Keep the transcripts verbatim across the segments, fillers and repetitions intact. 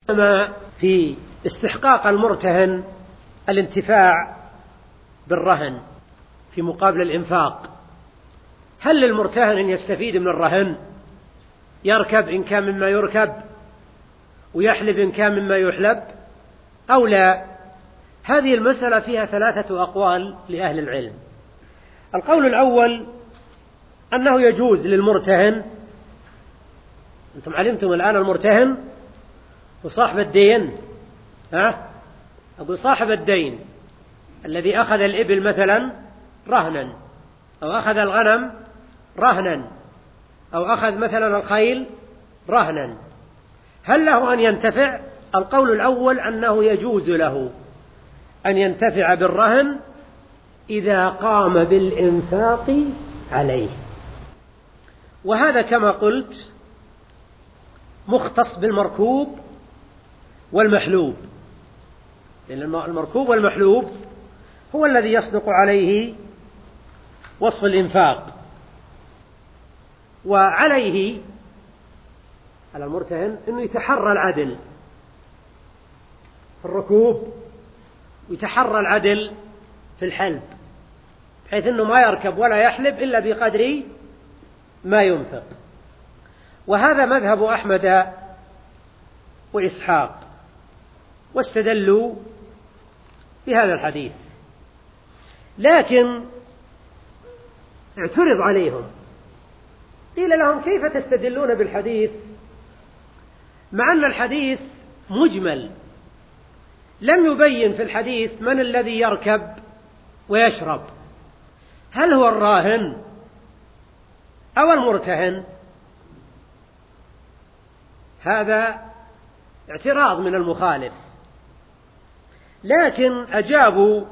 أما في استحقاق المرتهن الانتفاع بالرهن في مقابل الإنفاق، هل للمرتهن أن يستفيد من الرهن؟ يركب إن كان مما يركب ويحلب إن كان مما يحلب أو لا؟ هذه المسألة فيها ثلاثة أقوال لأهل العلم. القول الأول أنه يجوز للمرتهن، أنتم علمتم الآن المرتهن وصاحب الدين، ها؟ أقول صاحب الدين الذي أخذ الإبل مثلا رهنا، أو أخذ الغنم رهنا، أو أخذ مثلا الخيل رهنا، هل له أن ينتفع؟ القول الأول أنه يجوز له أن ينتفع بالرهن إذا قام بالإنفاق عليه، وهذا كما قلت مختص بالمركوب والمحلوب، لأن المركوب والمحلوب هو الذي يصدق عليه وصف الإنفاق. وعليه على المرتهن أنه يتحرى العدل في الركوب ويتحرى العدل في الحلب، بحيث أنه ما يركب ولا يحلب إلا بقدر ما ينفق. وهذا مذهب أحمد وإسحاق، واستدلوا بهذا الحديث. لكن اعترض عليهم، قيل لهم كيف تستدلون بالحديث مع أن الحديث مجمل، لم يبين في الحديث من الذي يركب ويشرب، هل هو الراهن أو المرتهن؟ هذا اعتراض من المخالف. لكن أجابوا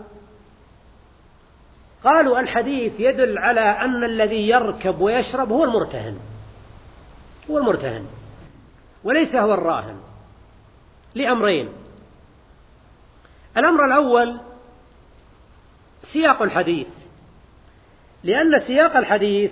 قالوا الحديث يدل على أن الذي يركب ويشرب هو المرتهن، هو المرتهن وليس هو الراهن، لأمرين. الأمر الأول سياق الحديث، لأن سياق الحديث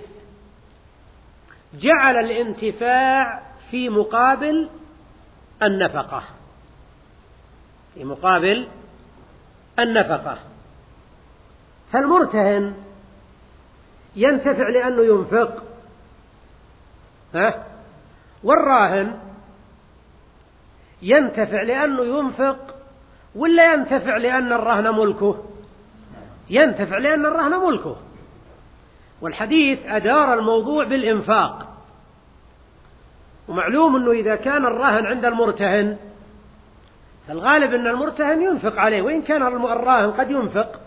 جعل الانتفاع في مقابل النفقة، في مقابل النفقة، فالمرتهن ينتفع لأنه ينفق، ها؟ والراهن ينتفع لأنه ينفق ولا ينتفع لأن الرهن ملكه؟ ينتفع لأن الرهن ملكه. والحديث أدار الموضوع بالإنفاق، ومعلوم أنه إذا كان الرهن عند المرتهن فالغالب أن المرتهن ينفق عليه، وإن كان الراهن قد ينفق،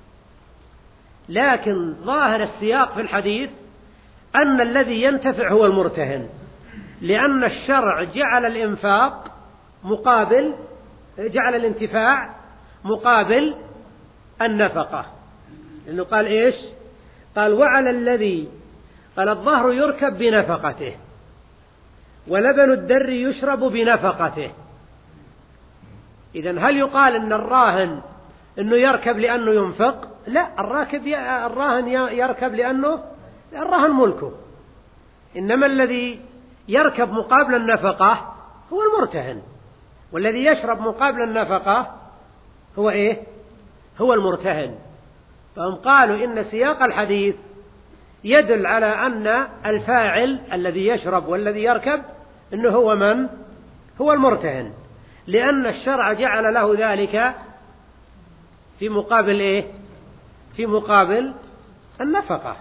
لكن ظاهر السياق في الحديث أن الذي ينتفع هو المرتهن، لأن الشرع جعل الإنفاق مقابل جعل الانتفاع مقابل النفقة، لأنه قال إيش؟ قال وعلى الذي، قال الظهر يركب بنفقته ولبن الدر يشرب بنفقته. إذن هل يقال أن الراهن أنه يركب لأنه ينفق؟ لا، الراكب الراهن يركب لأنه الراهن ملكه، إنما الذي يركب مقابل النفقة هو المرتهن، والذي يشرب مقابل النفقة هو إيه؟ هو المرتهن. فهم قالوا إن سياق الحديث يدل على أن الفاعل الذي يشرب والذي يركب إنه هو من؟ هو المرتهن، لأن الشرع جعل له ذلك في مقابل إيه؟ في مقابل النفقة.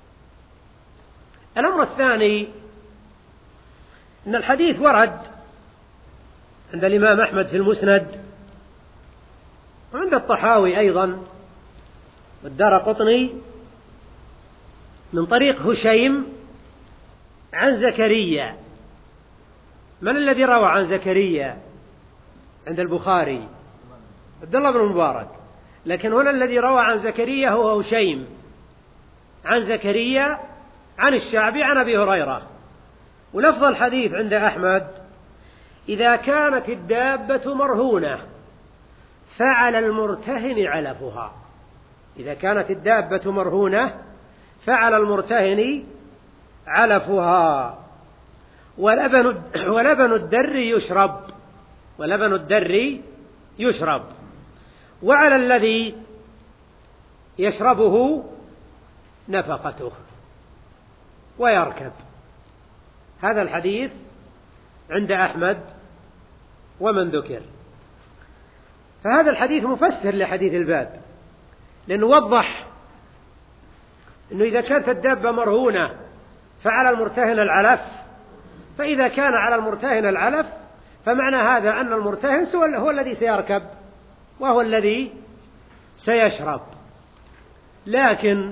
الأمر الثاني أن الحديث ورد عند الإمام أحمد في المسند، وعند الطحاوي أيضا والدارقطني من طريق هشيم عن زكريا. من الذي روى عن زكريا عند البخاري؟ عبد الله بن المبارك، لكن هنا الذي روى عن زكريا هو هشيم عن زكريا عن الشعبي عن أبي هريرة. ولفظ الحديث عند أحمد إذا كانت الدابة مرهونة فعلى المرتهن علفها، إذا كانت الدابة مرهونة فعلى المرتهن علفها، ولبن, ولبن الدر يشرب، ولبن الدر يشرب، وعلى الذي يشربه نفقته ويركب. هذا الحديث عند أحمد ومن ذكر. فهذا الحديث مفسر لحديث الباب، لأنه وضح أنه إذا كانت الدابة مرهونة فعلى المرتهن العلف، فإذا كان على المرتهن العلف فمعنى هذا أن المرتهن هو الذي سيركب وهو الذي سيشرب. لكن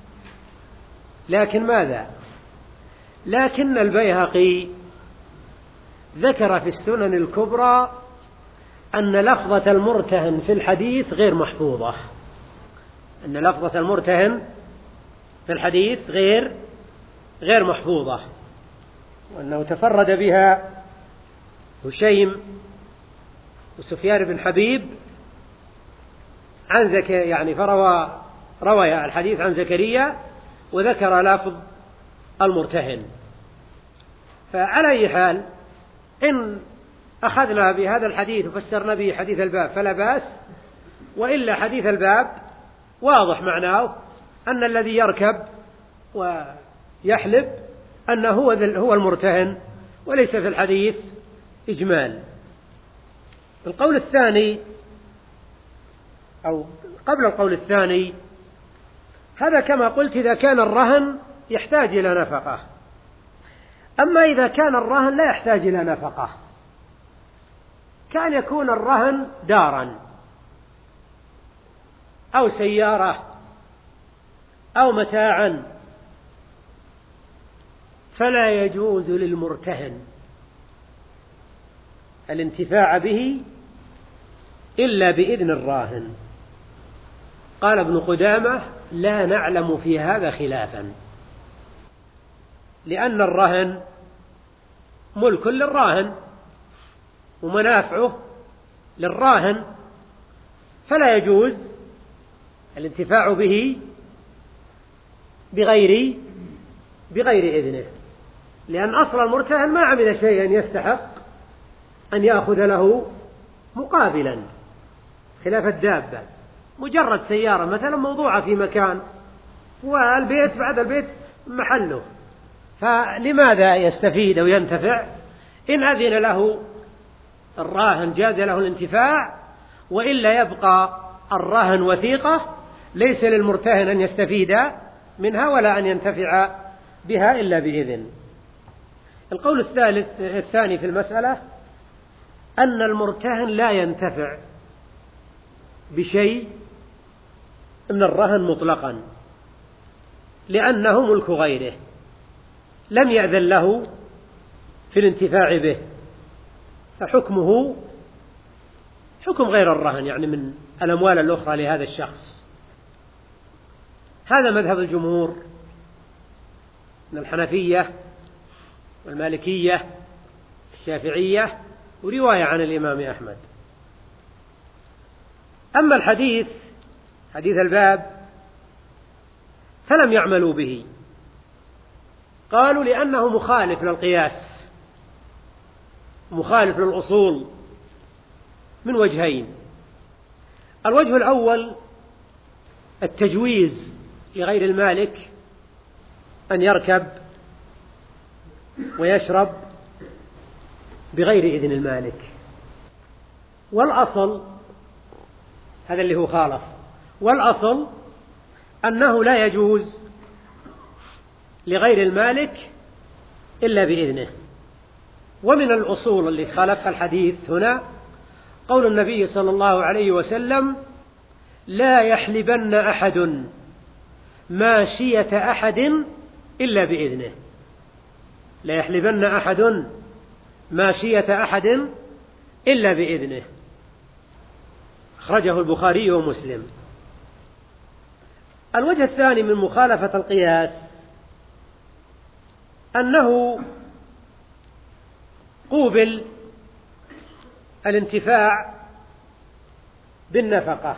لكن ماذا؟ لكن البيهقي ذكر في السنن الكبرى أن لفظة المرتهن في الحديث غير محفوظة، أن لفظة المرتهن في الحديث غير غير محفوظة، وأنه تفرد بها هشيم وسفيان بن حبيب عن زكي يعني فروى روى الحديث عن زكريا وذكر لفظ المرتهن. فعلى أي حال إن أخذنا بهذا الحديث وفسرنا به حديث الباب فلا بأس، وإلا حديث الباب واضح معناه أن الذي يركب ويحلب أنه هو هو المرتهن، وليس في الحديث إجمال. القول الثاني أو قبل القول الثاني، هذا كما قلت إذا كان الرهن يحتاج إلى نفقة. أما إذا كان الرهن لا يحتاج إلى نفقة، كان يكون الرهن دارا أو سيارة أو متاعا، فلا يجوز للمرتهن الانتفاع به إلا بإذن الراهن. قال ابن قدامة: لا نعلم في هذا خلافا، لأن الرهن ملك للراهن ومنافعه للراهن، فلا يجوز الانتفاع به بغير بغير إذنه، لأن أصل المرتهن ما عمل شيئا يستحق أن يأخذ له مقابلا، خلاف الدابة مجرد سيارة مثلا موضوعة في مكان والبيت بعد البيت محله، فلماذا يستفيد أو ينتفع؟ إن أذن له الراهن جاز له الانتفاع، وإلا يبقى الراهن وثيقة ليس للمرتهن أن يستفيد منها ولا أن ينتفع بها إلا بإذن. القول الثالث الثاني في المسألة أن المرتهن لا ينتفع بشيء من الرهن مطلقا، لأنه ملك غيره لم يأذن له في الانتفاع به، فحكمه حكم غير الرهن، يعني من الأموال الأخرى لهذا الشخص. هذا مذهب الجمهور من الحنفية والمالكية الشافعية ورواية عن الإمام أحمد. أما الحديث حديث الباب فلم يعملوا به، قالوا لأنه مخالف للقياس، مخالف للأصول من وجهين. الوجه الأول التجويز لغير المالك أن يركب ويشرب بغير إذن المالك، والأصل هذا اللي هو خالف، والأصل أنه لا يجوز لغير المالك إلا بإذنه. ومن الأصول اللي خالفها الحديث هنا قول النبي صلى الله عليه وسلم: لا يحلبن أحد ماشية أحد إلا بإذنه. لا يحلبن أحد ماشية أحد إلا بإذنه، أخرجه البخاري ومسلم. الوجه الثاني من مخالفة القياس أنه قوبل الانتفاع بالنفقة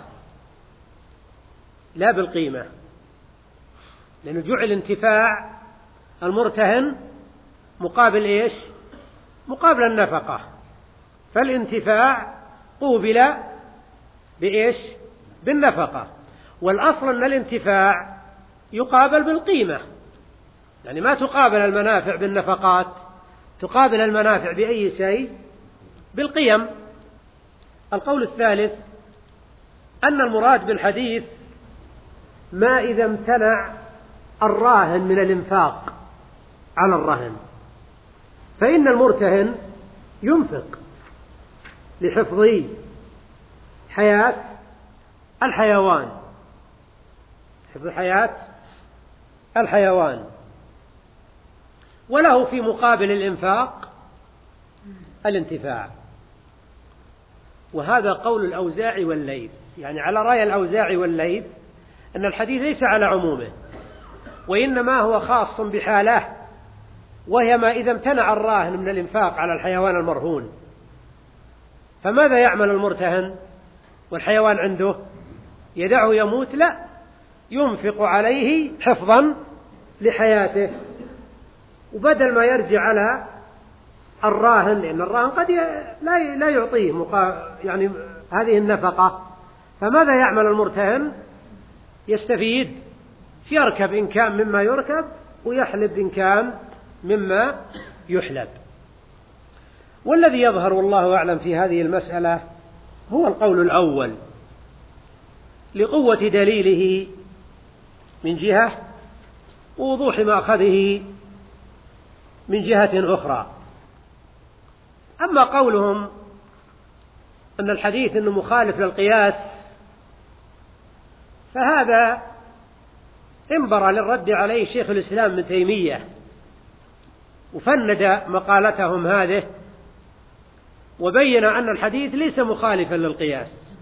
لا بالقيمة، لأنه جعل انتفاع المرتهن مقابل إيش؟ مقابل النفقة، فالانتفاع قوبل بإيش؟ بالنفقة. والأصل أن الانتفاع يقابل بالقيمة، يعني ما تقابل المنافع بالنفقات، تقابل المنافع بأي شيء؟ بالقيم. القول الثالث أن المراد بالحديث ما إذا امتنع الراهن من الإنفاق على الرهن، فإن المرتهن ينفق لحفظ حياة الحيوان، حفظ حياة الحيوان، وله في مقابل الإنفاق الانتفاع. وهذا قول الأوزاعي والليث، يعني على رأي الأوزاعي والليث أن الحديث ليس على عمومه، وإنما هو خاص بحاله، وهي ما إذا امتنع الراهن من الإنفاق على الحيوان المرهون. فماذا يعمل المرتهن والحيوان عنده؟ يدعه يموت؟ لا، ينفق عليه حفظا لحياته، وبدل ما يرجع على الراهن، لأن الراهن قد لا لا يعطيه مقا... يعني هذه النفقة، فماذا يعمل المرتهن؟ يستفيد، يركب إن كان مما يركب، ويحلب إن كان مما يحلب. والذي يظهر والله أعلم في هذه المسألة هو القول الأول، لقوة دليله من جهة، ووضوح مأخذه من جهة أخرى. أما قولهم أن الحديث أنه مخالف للقياس، فهذا انبر للرد عليه شيخ الإسلام ابن تيمية، وفند مقالتهم هذه، وبين أن الحديث ليس مخالفا للقياس.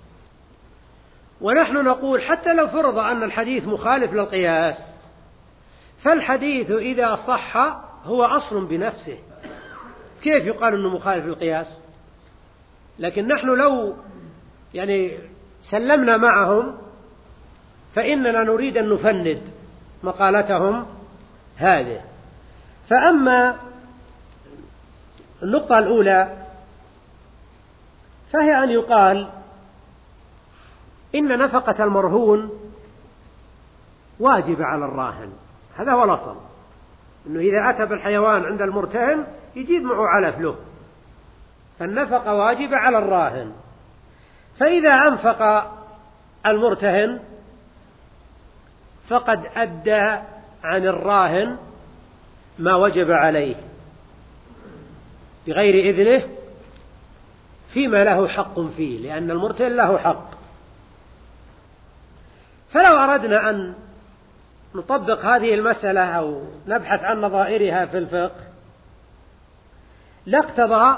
ونحن نقول حتى لو فرض أن الحديث مخالف للقياس، فالحديث إذا صح هو أصل بنفسه، كيف يقال أنه مخالف للقياس؟ لكن نحن لو يعني سلمنا معهم فإننا نريد أن نفند مقالتهم هذه. فأما النقطة الأولى فهي أن يقال إن نفقة المرهون واجبة على الراهن، هذا هو الأصل، أنه إذا أتى بالحيوان عند المرتهن يجيب معه علف له، فالنفقة واجبة على الراهن. فإذا أنفق المرتهن فقد أدى عن الراهن ما وجب عليه بغير إذنه فيما له حق فيه، لأن المرتهن له حق. فلو أردنا أن نطبق هذه المسألة أو نبحث عن نظائرها في الفقه، لاقتضى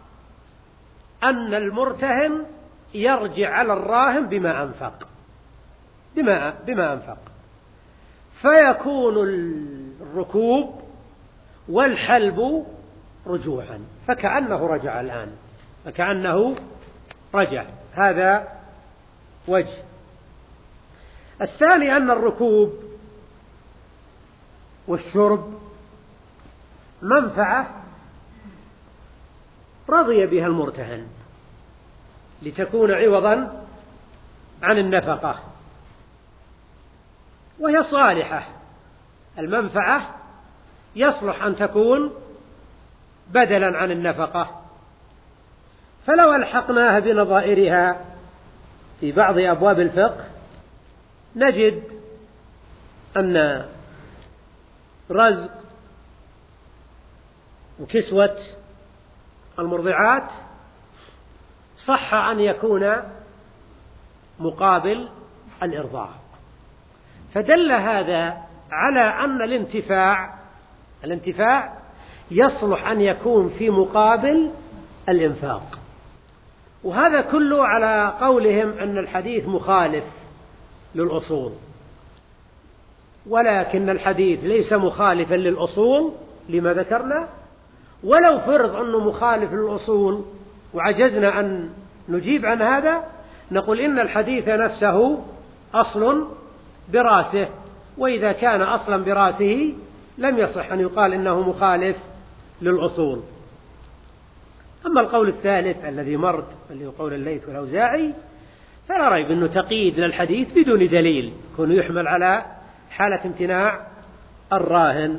أن المرتهن يرجع على الراهن بما أنفق بما, بما أنفق فيكون الركوب والحلب رجوعا، فكأنه رجع الآن، فكأنه رجع. هذا وجه. الثاني أن الركوب والشرب منفعة رضي بها المرتهن لتكون عوضا عن النفقة، وهي صالحة. المنفعة يصلح أن تكون بدلا عن النفقة. فلو ألحقناها بنظائرها في بعض أبواب الفقه نجد أن رزق وكسوة المرضعات صح أن يكون مقابل الإرضاع، فدل هذا على أن الانتفاع الانتفاع يصلح أن يكون في مقابل الإنفاق. وهذا كله على قولهم أن الحديث مخالف للأصول، ولكن الحديث ليس مخالفا للأصول لما ذكرنا. ولو فرض أنه مخالف للأصول وعجزنا أن نجيب عن هذا، نقول إن الحديث نفسه أصل براسه، وإذا كان أصلا براسه لم يصح أن يقال إنه مخالف للأصول. أما القول الثالث الذي مرد اللي هو قول الليث والأوزاعي فلا ريب أنه تقييد للحديث بدون دليل، يكون يحمل على حالة امتناع الراهن.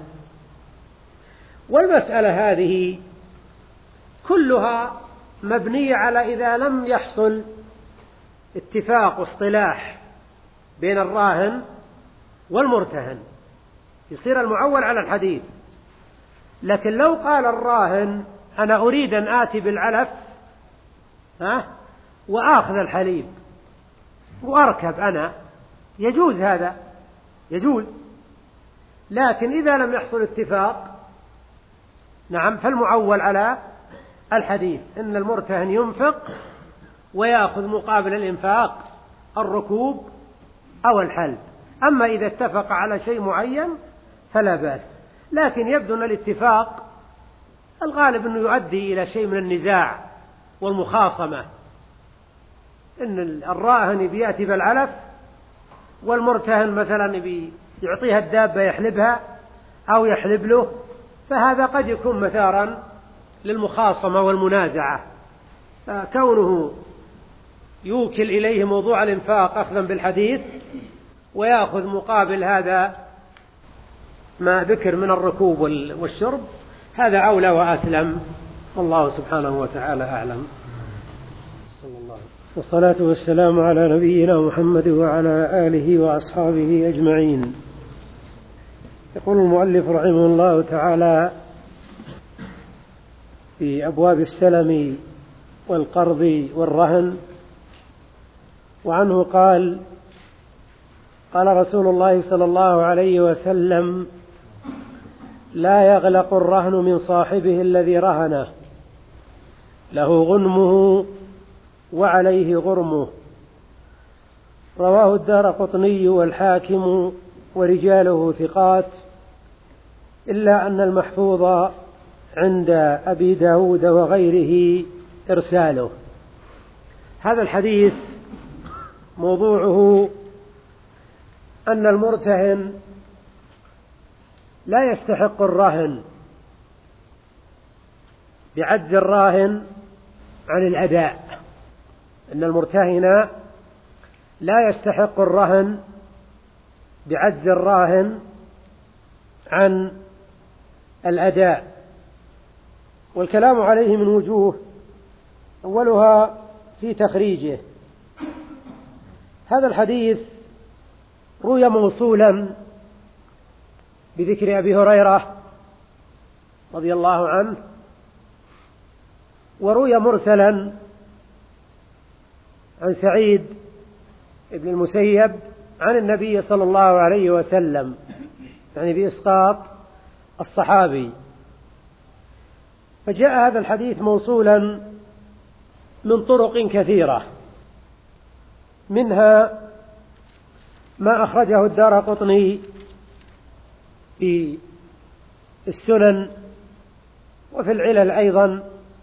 والمسألة هذه كلها مبنية على إذا لم يحصل اتفاق واصطلاح بين الراهن والمرتهن يصير المعول على الحديث. لكن لو قال الراهن أنا أريد أن آتي بالعلف ها وآخذ الحليب وأركب أنا، يجوز هذا، يجوز. لكن إذا لم يحصل اتفاق نعم فالمعول على الحديث إن المرتهن ينفق ويأخذ مقابل الإنفاق الركوب أو الحلب. أما إذا اتفق على شيء معين فلا بأس. لكن يبدو أن الاتفاق الغالب أنه يؤدي إلى شيء من النزاع والمخاصمة، إن الراهن بيأتي بالعلف والمرتهن مثلا يعطيها الدابة يحلبها أو يحلب له، فهذا قد يكون مثارا للمخاصمة والمنازعة. فكونه يوكل إليه موضوع الإنفاق أخذا بالحديث ويأخذ مقابل هذا ما ذكر من الركوب والشرب هذا أولى وأسلم، والله سبحانه وتعالى أعلم. صلى الله عليه وسلم. والصلاة والسلام على نبينا محمد وعلى آله وأصحابه أجمعين. يقول المؤلف رحمه الله تعالى في أبواب السلم والقرض والرهن، وعنه قال قال رسول الله صلى الله عليه وسلم لا يغلق الرهن من صاحبه الذي رهنه، له غنمه وعليه غرمه. رواه الدارقطني والحاكم ورجاله ثقات، إلا أن المحفوظ عند أبي داود وغيره إرساله. هذا الحديث موضوعه أن المرتهن لا يستحق الرهن بعجز الراهن عن الأداء، أن المرتهن لا يستحق الرهن بعجز الراهن عن الأداء. والكلام عليه من وجوه، أولها في تخريجه. هذا الحديث روي موصولا بذكر أبي هريرة رضي الله عنه، وروي مرسلا عن سعيد بن المسيب عن النبي صلى الله عليه وسلم، يعني بإسقاط الصحابي. فجاء هذا الحديث موصولا من طرق كثيرة، منها ما أخرجه الدارقطني في السنن وفي العلل أيضا،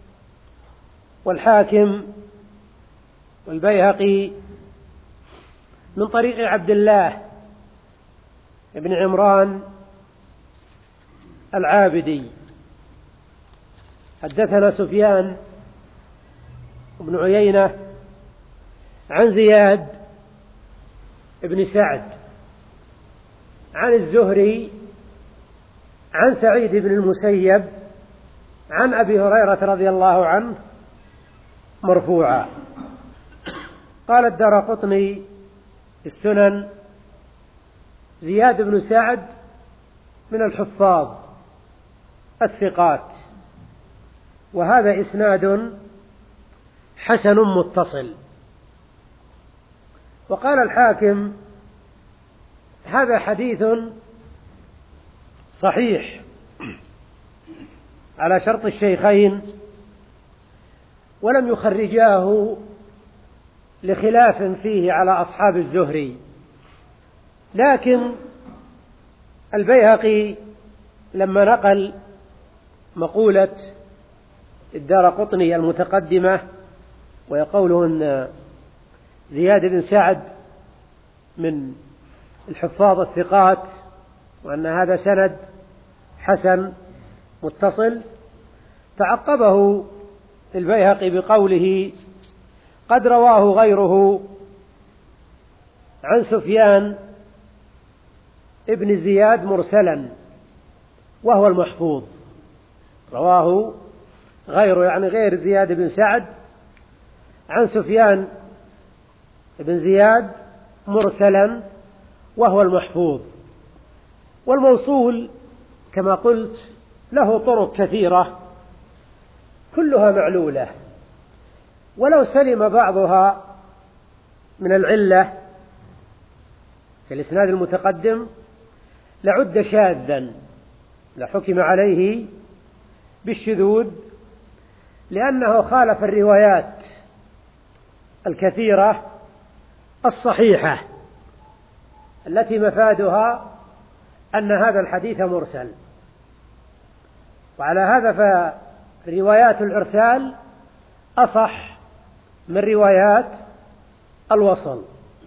والحاكم والبيهقي من طريق عبد الله بن عمران العابدي. حدثنا سفيان بن عيينة عن زياد بن سعد عن الزهري عن سعيد بن المسيب عن أبي هريرة رضي الله عنه مرفوعا. قال الدارقطني في السنن زياد بن سعد من الحفاظ الثقات، وهذا إسناد حسن متصل. وقال الحاكم هذا حديث صحيح على شرط الشيخين، ولم يخرجاه لخلاف فيه على أصحاب الزهري. لكن البيهقي لما نقل مقولة الدارقطني المتقدمة ويقوله أن زياد بن سعد من الحفاظ الثقات وأن هذا سند حسن متصل، تعقبه البيهقي بقوله قد رواه غيره عن سفيان ابن زياد مرسلا وهو المحفوظ. رواه غيره يعني غير زياد بن سعد عن سفيان بن زياد مرسلا وهو المحفوظ. والموصول كما قلت له طرق كثيرة كلها معلولة، ولو سلم بعضها من العلة كالإسناد المتقدم لعد شاذا لحكم عليه بالشذوذ، لأنه خالف الروايات الكثيرة الصحيحة التي مفادها أن هذا الحديث مرسل. وعلى هذا فروايات الإرسال أصح من روايات الوصل.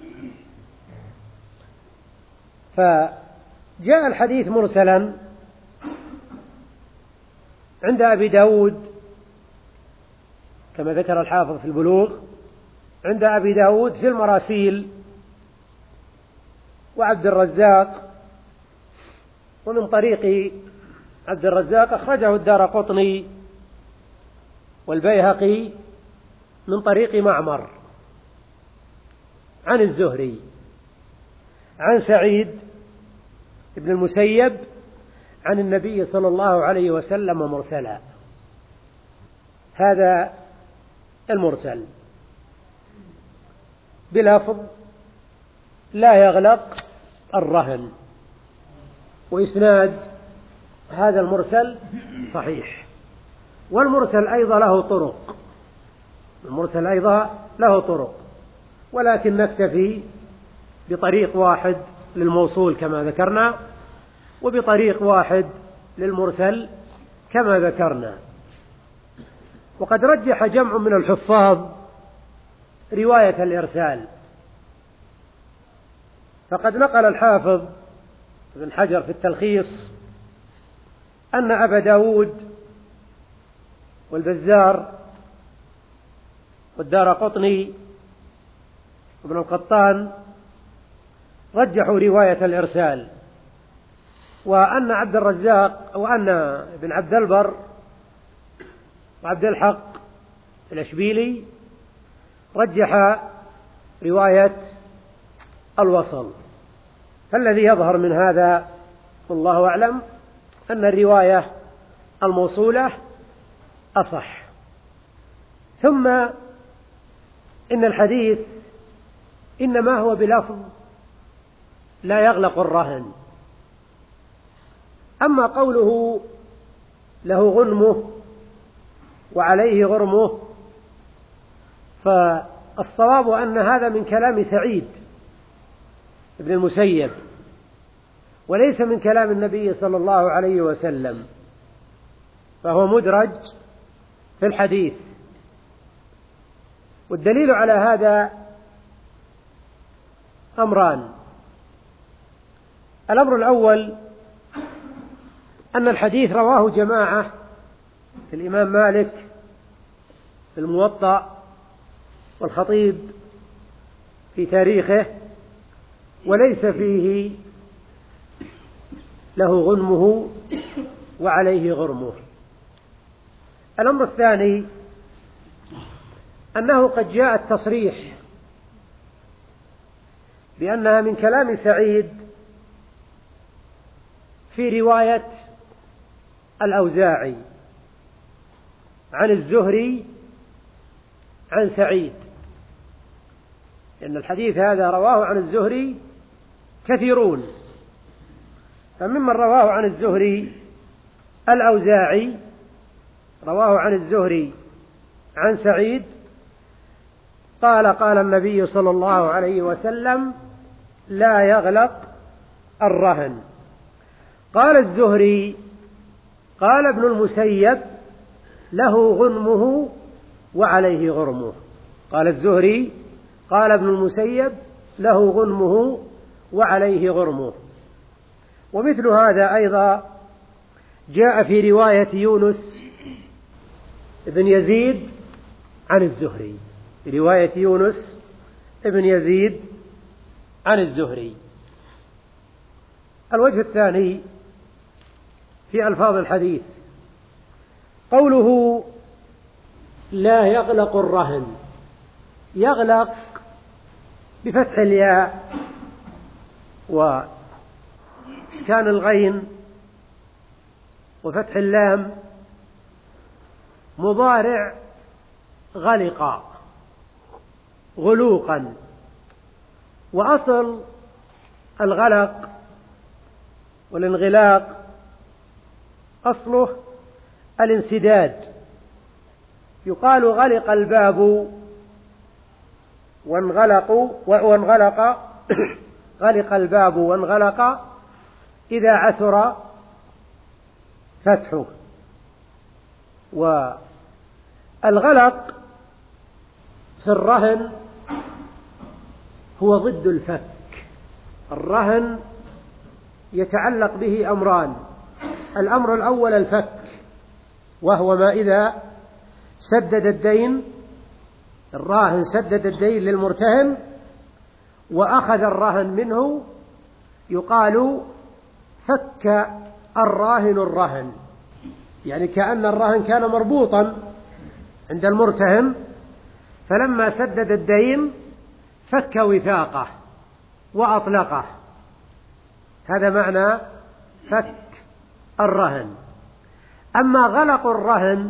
فجاء الحديث مرسلا عند أبي داود كما ذكر الحافظ في البلوغ، عند أبي داود في المراسيل وعبد الرزاق، ومن طريق عبد الرزاق أخرجه الدارقطني والبيهقي من طريق معمر عن الزهري عن سعيد بن المسيب عن النبي صلى الله عليه وسلم مرسلا. هذا المرسل بلفظ لا يغلق الرهن، وإسناد هذا المرسل صحيح. والمرسل أيضا له طرق، المرسل أيضا له طرق، ولكن نكتفي بطريق واحد للموصول كما ذكرنا، وبطريق واحد للمرسل كما ذكرنا. وقد رجح جمع من الحفاظ رواية الإرسال، فقد نقل الحافظ ابن حجر في التلخيص أن أبا داود والبزار والدارقطني وابن القطان رجحوا رواية الإرسال، وأن عبد الرزاق وأن ابن عبد البر وعبد الحق الأشبيلي رجح رواية الوصل. فالذي يظهر من هذا والله أعلم أن الرواية الموصولة أصح. ثم إن الحديث إنما هو بلفظ لا يغلق الرهن. أما قوله له غنمه وعليه غرمه فالصواب أن هذا من كلام سعيد ابن المسيب وليس من كلام النبي صلى الله عليه وسلم، فهو مدرج في الحديث. والدليل على هذا أمران: الأمر الأول أن الحديث رواه جماعة في الإمام مالك في الموطأ والخطيب في تاريخه، وليس فيه له غنمه وعليه غرمه. الأمر الثاني أنه قد جاء التصريح بأنها من كلام سعيد في رواية الأوزاعي عن الزهري عن سعيد، لأن الحديث هذا رواه عن الزهري كثيرون، فممن رواه عن الزهري الأوزاعي رواه عن الزهري عن سعيد قال قال النبي صلى الله عليه وسلم لا يغلق الرهن. قال الزهري قال ابن المسيب له غنمه وعليه غرمه. قال الزهري قال ابن المسيب له غنمه وعليه غرمه. ومثل هذا أيضا جاء في رواية يونس بن يزيد عن الزهري، رواية يونس ابن يزيد عن الزهري. الوجه الثاني في ألفاظ الحديث قوله لا يغلق الرهن. يغلق بفتح الياء وإسكان الغين وفتح اللام، مضارع غلق غلوقا، وأصل الغلق والانغلاق أصله الانسداد. يقال غلق الباب وانغلق وانغلق غلق الباب وانغلق إذا عسر فتحه. والغلق في الرهن هو ضد الفك. الرهن يتعلق به أمران: الأمر الأول الفك، وهو ما إذا سدد الدين، الراهن سدد الدين للمرتهن وأخذ الرهن منه، يقال فك الراهن الرهن، يعني كأن الرهن كان مربوطا عند المرتهن، فلما سدد الدين فك وثاقه وأطلقه. هذا معنى فك الرهن. أما غلق الرهن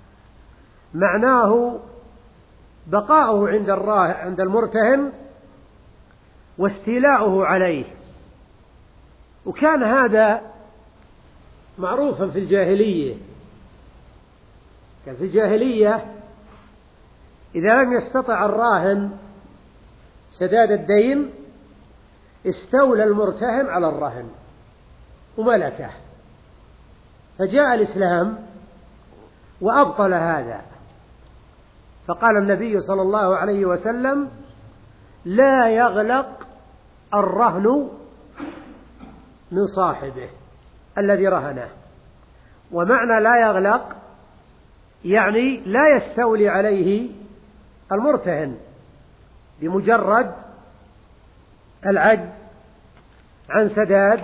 معناه بقاؤه عند عند المرتهن واستيلاؤه عليه. وكان هذا معروفا في الجاهلية. كان في الجاهلية إذا لم يستطع الراهن سداد الدين استولى المرتهن على الرهن وملكه، فجاء الإسلام وأبطل هذا، فقال النبي صلى الله عليه وسلم: لا يغلق الرهن من صاحبه الذي رهنه. ومعنى لا يغلق يعني لا يستولي عليه المرتهن بمجرد العجز عن سداد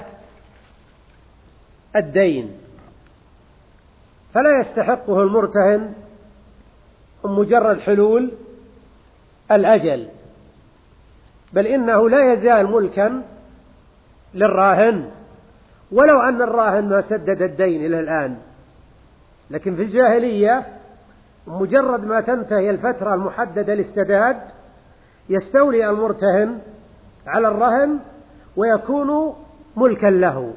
الدين، فلا يستحقه المرتهن مجرد حلول الأجل، بل إنه لا يزال ملكا للراهن ولو أن الراهن ما سدد الدين إلى الآن. لكن في الجاهلية مجرد ما تنتهي الفترة المحددة للسداد يستولي المرتهن على الرهن ويكون ملكا له،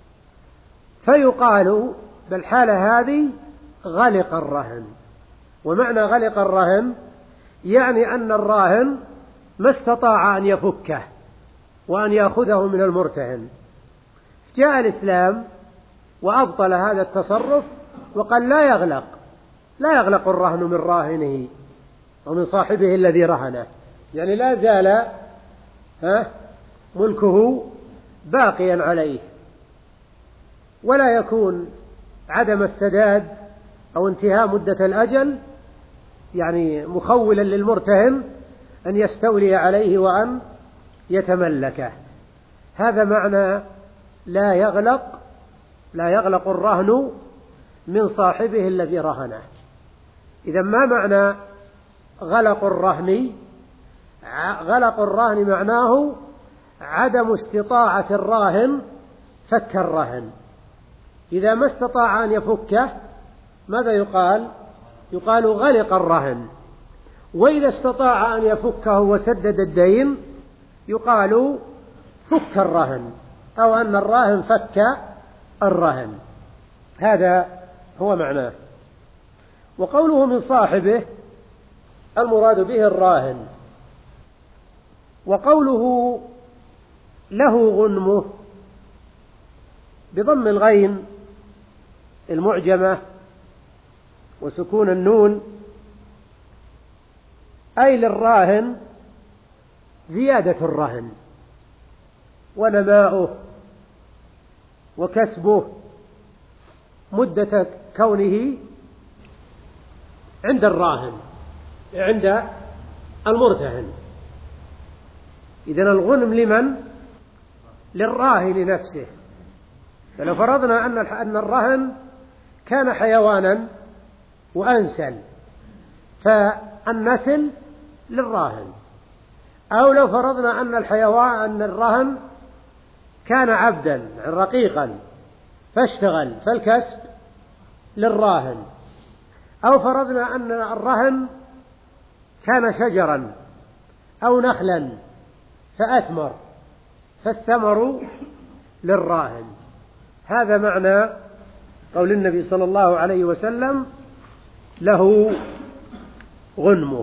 فيقال بالحالة هذه غلق الرهن. ومعنى غلق الرهن يعني أن الراهن ما استطاع أن يفكه وأن يأخذه من المرتهن. جاء الإسلام وأبطل هذا التصرف وقال لا يغلق لا يغلق الرهن من راهنه ومن صاحبه الذي رهنه، يعني لا زال ها ملكه باقيا عليه، ولا يكون عدم السداد أو انتهاء مدة الأجل يعني مخولا للمرتهن أن يستولي عليه وأن يتملكه. هذا معنى لا يغلق لا يغلق الرهن من صاحبه الذي رهنه. إذا ما معنى غلق الرهن؟ غلق الرهن معناه عدم استطاعة الراهن فك الرهن. إذا ما استطاع أن يفكه ماذا يقال؟ يقال غلق الرهن. وإذا استطاع أن يفكه وسدد الدين يقال فك الرهن، أو أن الراهن فك الرهن. هذا هو معناه. وقوله من صاحبه المراد به الراهن. وقوله له غنمه بضم الغين المعجمة وسكون النون، أي للراهن زيادة الرهن ونماؤه وكسبه مدة كونه عند الراهن. عند المرتهن. إذن الغنم لمن؟ للراهن نفسه. فلو فرضنا أن أن الرهن كان حيوانا وأنسل، فالنسل للراهن. أو لو فرضنا أن الحيوان أن الرهن كان عبدا رقيقا فاشتغل، فالكسب للراهن. أو فرضنا أن الرهن كان شجرا أو نخلا فأثمر، فالثمر للراهن. هذا معنى قول النبي صلى الله عليه وسلم له غنمه.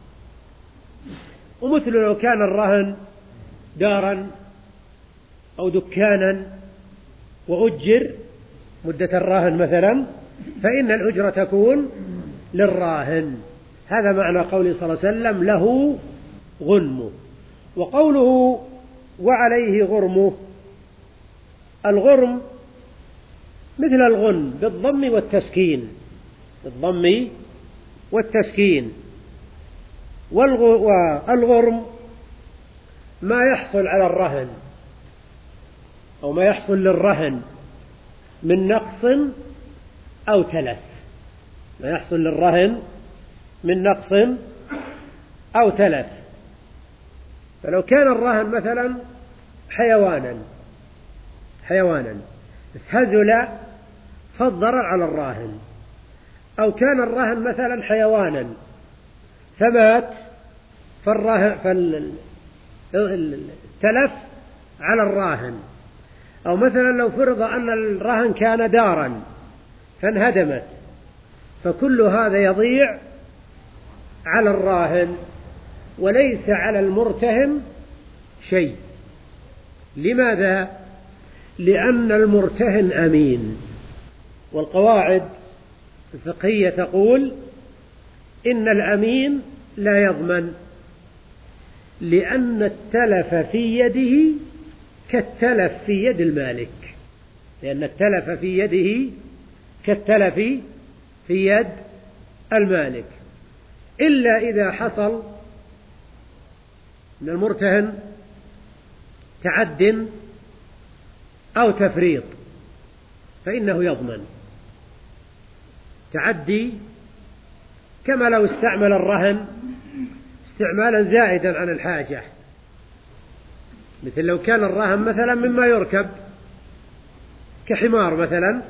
ومثل لو كان الرهن دارا أو دكانا وأجر مدة الرهن مثلا، فإن الأجرة تكون للراهن. هذا معنى قوله صلى الله عليه وسلم له غنمه. وقوله وعليه غرمه، الغرم مثل الغن بالضم والتسكين، بالضم والتسكين. والغرم ما يحصل على الرهن أو ما يحصل للرهن من نقص أو تلف، ما يحصل للرهن من نقص أو تلف. فلو كان الرهن مثلا حيوانا حيوانا هزل فالضرر على الراهن، أو كان الرهن مثلا حيوانا فمات فالتلف على الراهن. أو مثلا لو فرض أن الرهن كان دارا فانهدمت، فكل هذا يضيع على الراهن وليس على المرتهن شيء. لماذا؟ لأن المرتهن أمين. والقواعد الفقهية تقول إن الأمين لا يضمن، لأن التلف في يده كالتلف في يد المالك، لأن التلف في يده كالتلف في يد المالك، إلا إذا حصل من المرتهن تعد أو تفريط فإنه يضمن. تعدي كما لو استعمل الرهن استعمالا زائدا عن الحاجة، مثل لو كان الرهن مثلا مما يركب كحمار مثلا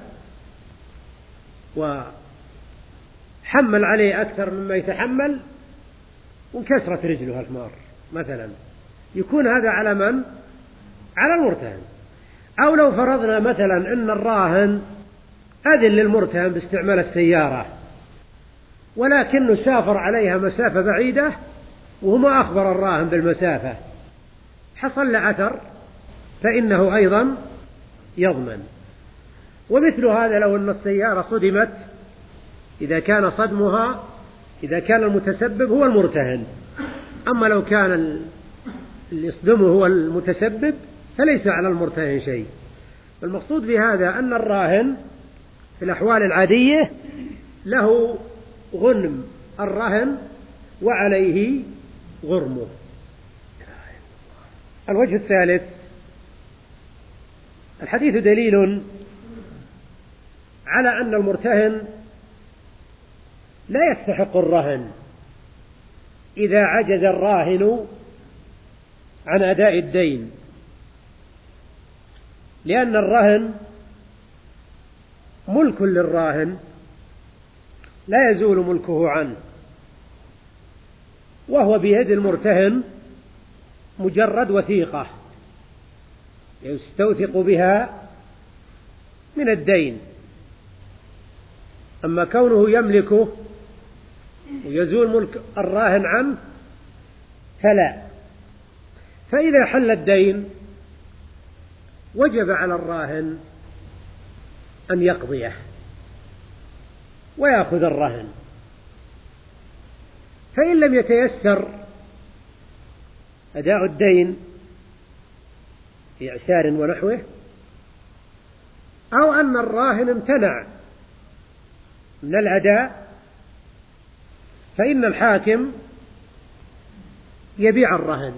وحمل عليه أكثر مما يتحمل وانكسرت رجله الحمار مثلا، يكون هذا على من؟ على المرتهن. أو لو فرضنا مثلا أن الراهن أذن للمرتهن باستعمال السيارة ولكنه سافر عليها مسافة بعيدة وهما أخبر الراهن بالمسافة، حصل له أثر، فإنه أيضا يضمن. ومثل هذا لو أن السيارة صدمت، إذا كان صدمها إذا كان المتسبب هو المرتهن، أما لو كان اللي يصدمه هو المتسبب فليس على المرتهن شيء. المقصود بهذا أن الراهن في الأحوال العادية له غنم الرهن وعليه غرمه. الوجه الثالث، الحديث دليل على أن المرتهن لا يستحق الرهن إذا عجز الراهن عن أداء الدين، لأن الرهن ملك للراهن لا يزول ملكه عنه، وهو بيد المرتهن مجرد وثيقة يستوثق بها من الدين. أما كونه يملكه ويزول ملك الراهن عنه فلا. فإذا حل الدين وجب على الراهن أن يقضيه ويأخذ الرهن. فإن لم يتيسر أداء الدين في إعسار ونحوه، أو أن الراهن امتنع من الأداء، فإن الحاكم يبيع الرهن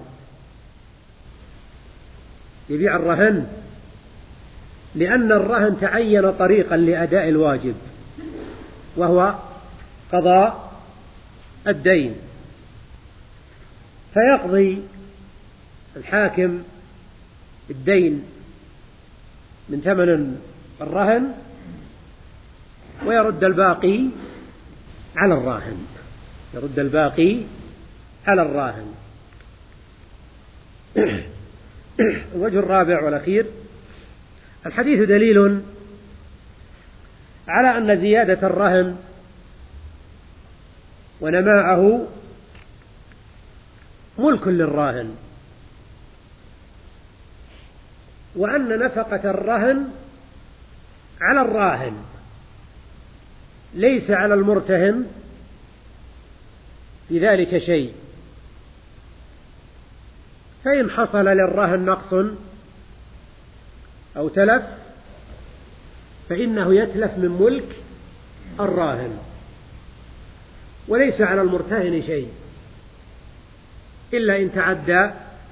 يبيع الرهن لأن الرهن تعين طريقا لأداء الواجب، وهو قضاء الدين، فيقضي الحاكم الدين من ثمن الرهن ويرد الباقي على الراهن يرد الباقي على الراهن. الوجه الرابع والأخير: الحديث دليل على أن زيادة الرهن ونماءه ملك للراهن، وأن نفقة الرهن على الراهن ليس على المرتهن في ذلك شيء، فإن حصل للرهن نقص أو تلف فإنه يتلف من ملك الراهن، وليس على المرتهن شيء إلا إن تعدى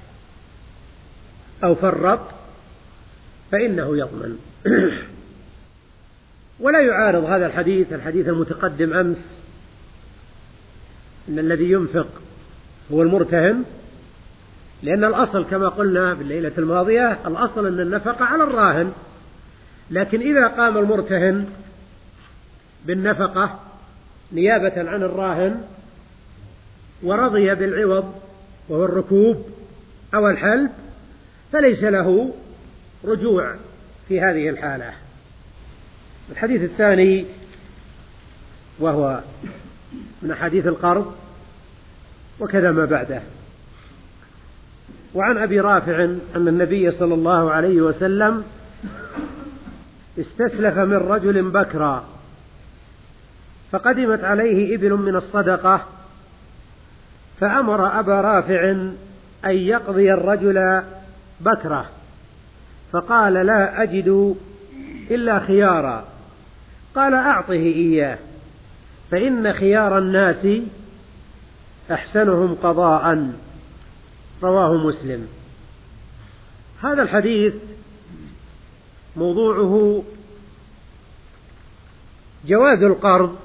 أو فرط فإنه يضمن. ولا يعارض هذا الحديث الحديث المتقدم أمس إن الذي ينفق هو المرتهن، لأن الأصل كما قلنا بالليلة الماضية الأصل أن النفقة على الراهن، لكن إذا قام المرتهن بالنفقة نيابة عن الراهن ورضي بالعوض وهو الركوب أو الحلب فليس له رجوع في هذه الحالة. الحديث الثاني وهو من حديث القرض وكذا ما بعده: وعن أبي رافع أن النبي صلى الله عليه وسلم استسلف من رجل بكرا فقدمت عليه إبل من الصدقة، فأمر أبا رافع أن يقضي الرجل بكره، فقال: لا أجد إلا خيارا. قال: أعطه إياه، فإن خيار الناس أحسنهم قضاء. رواه مسلم. هذا الحديث موضوعه جواز القرض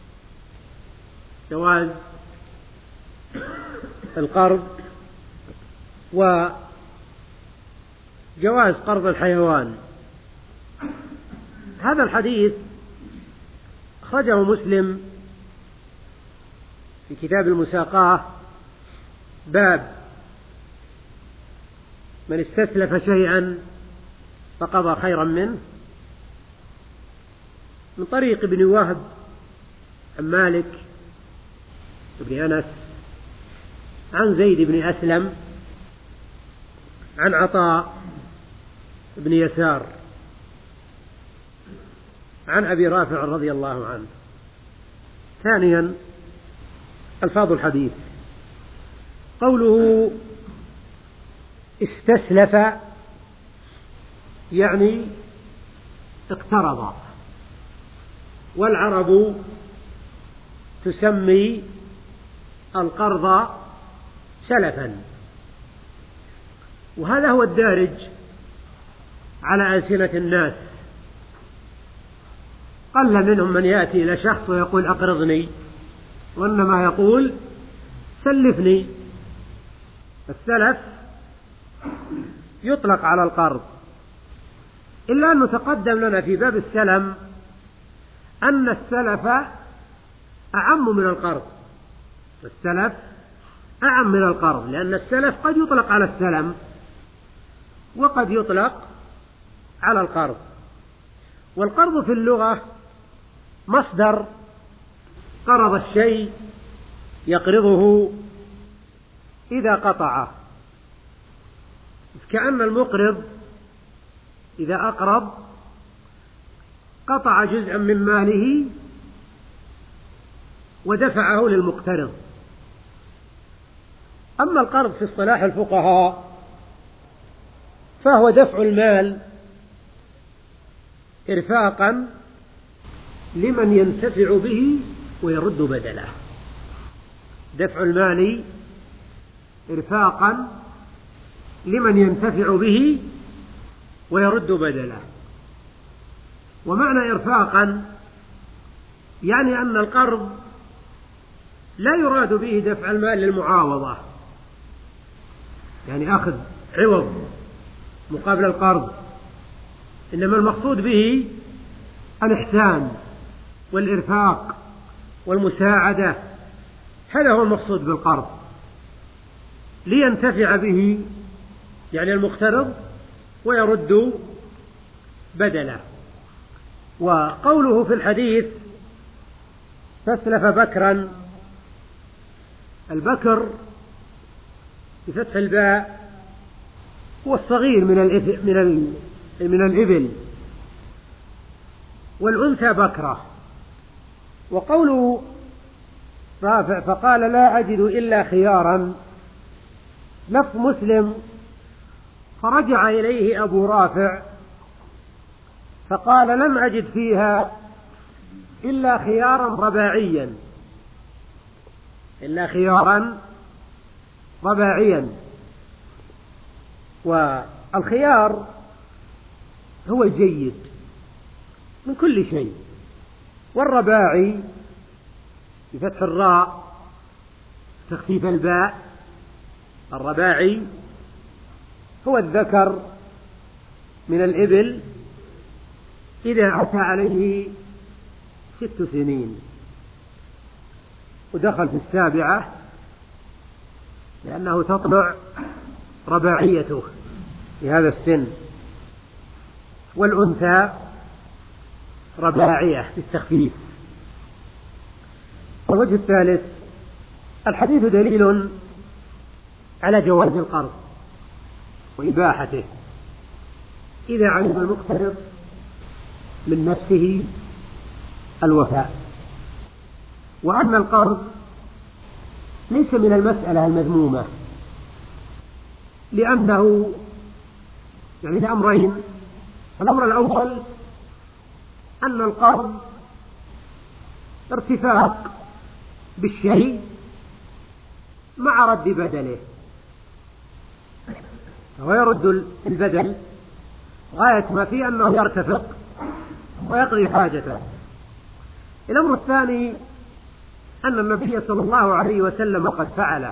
جواز القرض وجواز قرض الحيوان. هذا الحديث أخرجه مسلم في كتاب المساقاة باب من استسلف شيئا فقضى خيرا منه، من طريق ابن وهب عن مالك بن أنس عن زيد بن أسلم عن عطاء بن يسار عن أبي رافع رضي الله عنه. ثانيا ألفاظ الحديث: قوله استسلف يعني اقترض، والعرب تسمي القرض سلفا، وهذا هو الدارج على ألسنة الناس. قل منهم من يأتي إلى شخص ويقول أقرضني، وإنما يقول سلفني. السلف يطلق على القرض، إلا أنه تقدم لنا في باب السلم أن السلف أعم من القرض. السلف أعم من القرض، لأن السلف قد يطلق على السلم وقد يطلق على القرض. والقرض في اللغة مصدر قرض الشيء يقرضه إذا قطعه، كأن المقرض إذا أقرض قطع جزءا من ماله ودفعه للمقترض. أما القرض في اصطلاح الفقهاء فهو دفع المال إرفاقا لمن ينتفع به ويرد بدله. دفع المال إرفاقا لمن ينتفع به ويرد بدله. ومعنى إرفاقا يعني أن القرض لا يراد به دفع المال للمعاوضة، يعني أخذ عوض مقابل القرض، إنما المقصود به الإحسان والإرفاق والمساعدة، هذا هو المقصود بالقرض، لينتفع به يعني المقترض ويرد بدله. وقوله في الحديث استسلف بكرا، البكر بفتح الباء هو الصغير من من من الإبل، والأنثى بكرة. وقوله رافع فقال لا أجد إلا خيارا، لفظ مسلم فرجع إليه أبو رافع فقال لم أجد فيها إلا خيارا رباعيا، إلا خيارا رباعيا. والخيار هو الجيد من كل شيء، والرباعي بفتح الراء تخفيف الباء، الرباعي هو الذكر من الإبل إذا أتى عليه ست سنين ودخل في السابعة لأنه تطلع رباعيته في هذا السن، والأنثى رباعية بالتخفيف. الوجه الثالث الحديث دليل على جواز القرض وإباحته إذا علم المقترض من نفسه الوفاء، وأن القرض ليس من المسألة المذمومة، لأنه يعني لأمرين. الأمر الأول أن القرض ارتفاق بالشيء مع رد بدله، ويرد البدل غاية ما فيه أنه يرتفق ويقضي حاجته. الأمر الثاني أن النبي صلى الله عليه وسلم قد فعله،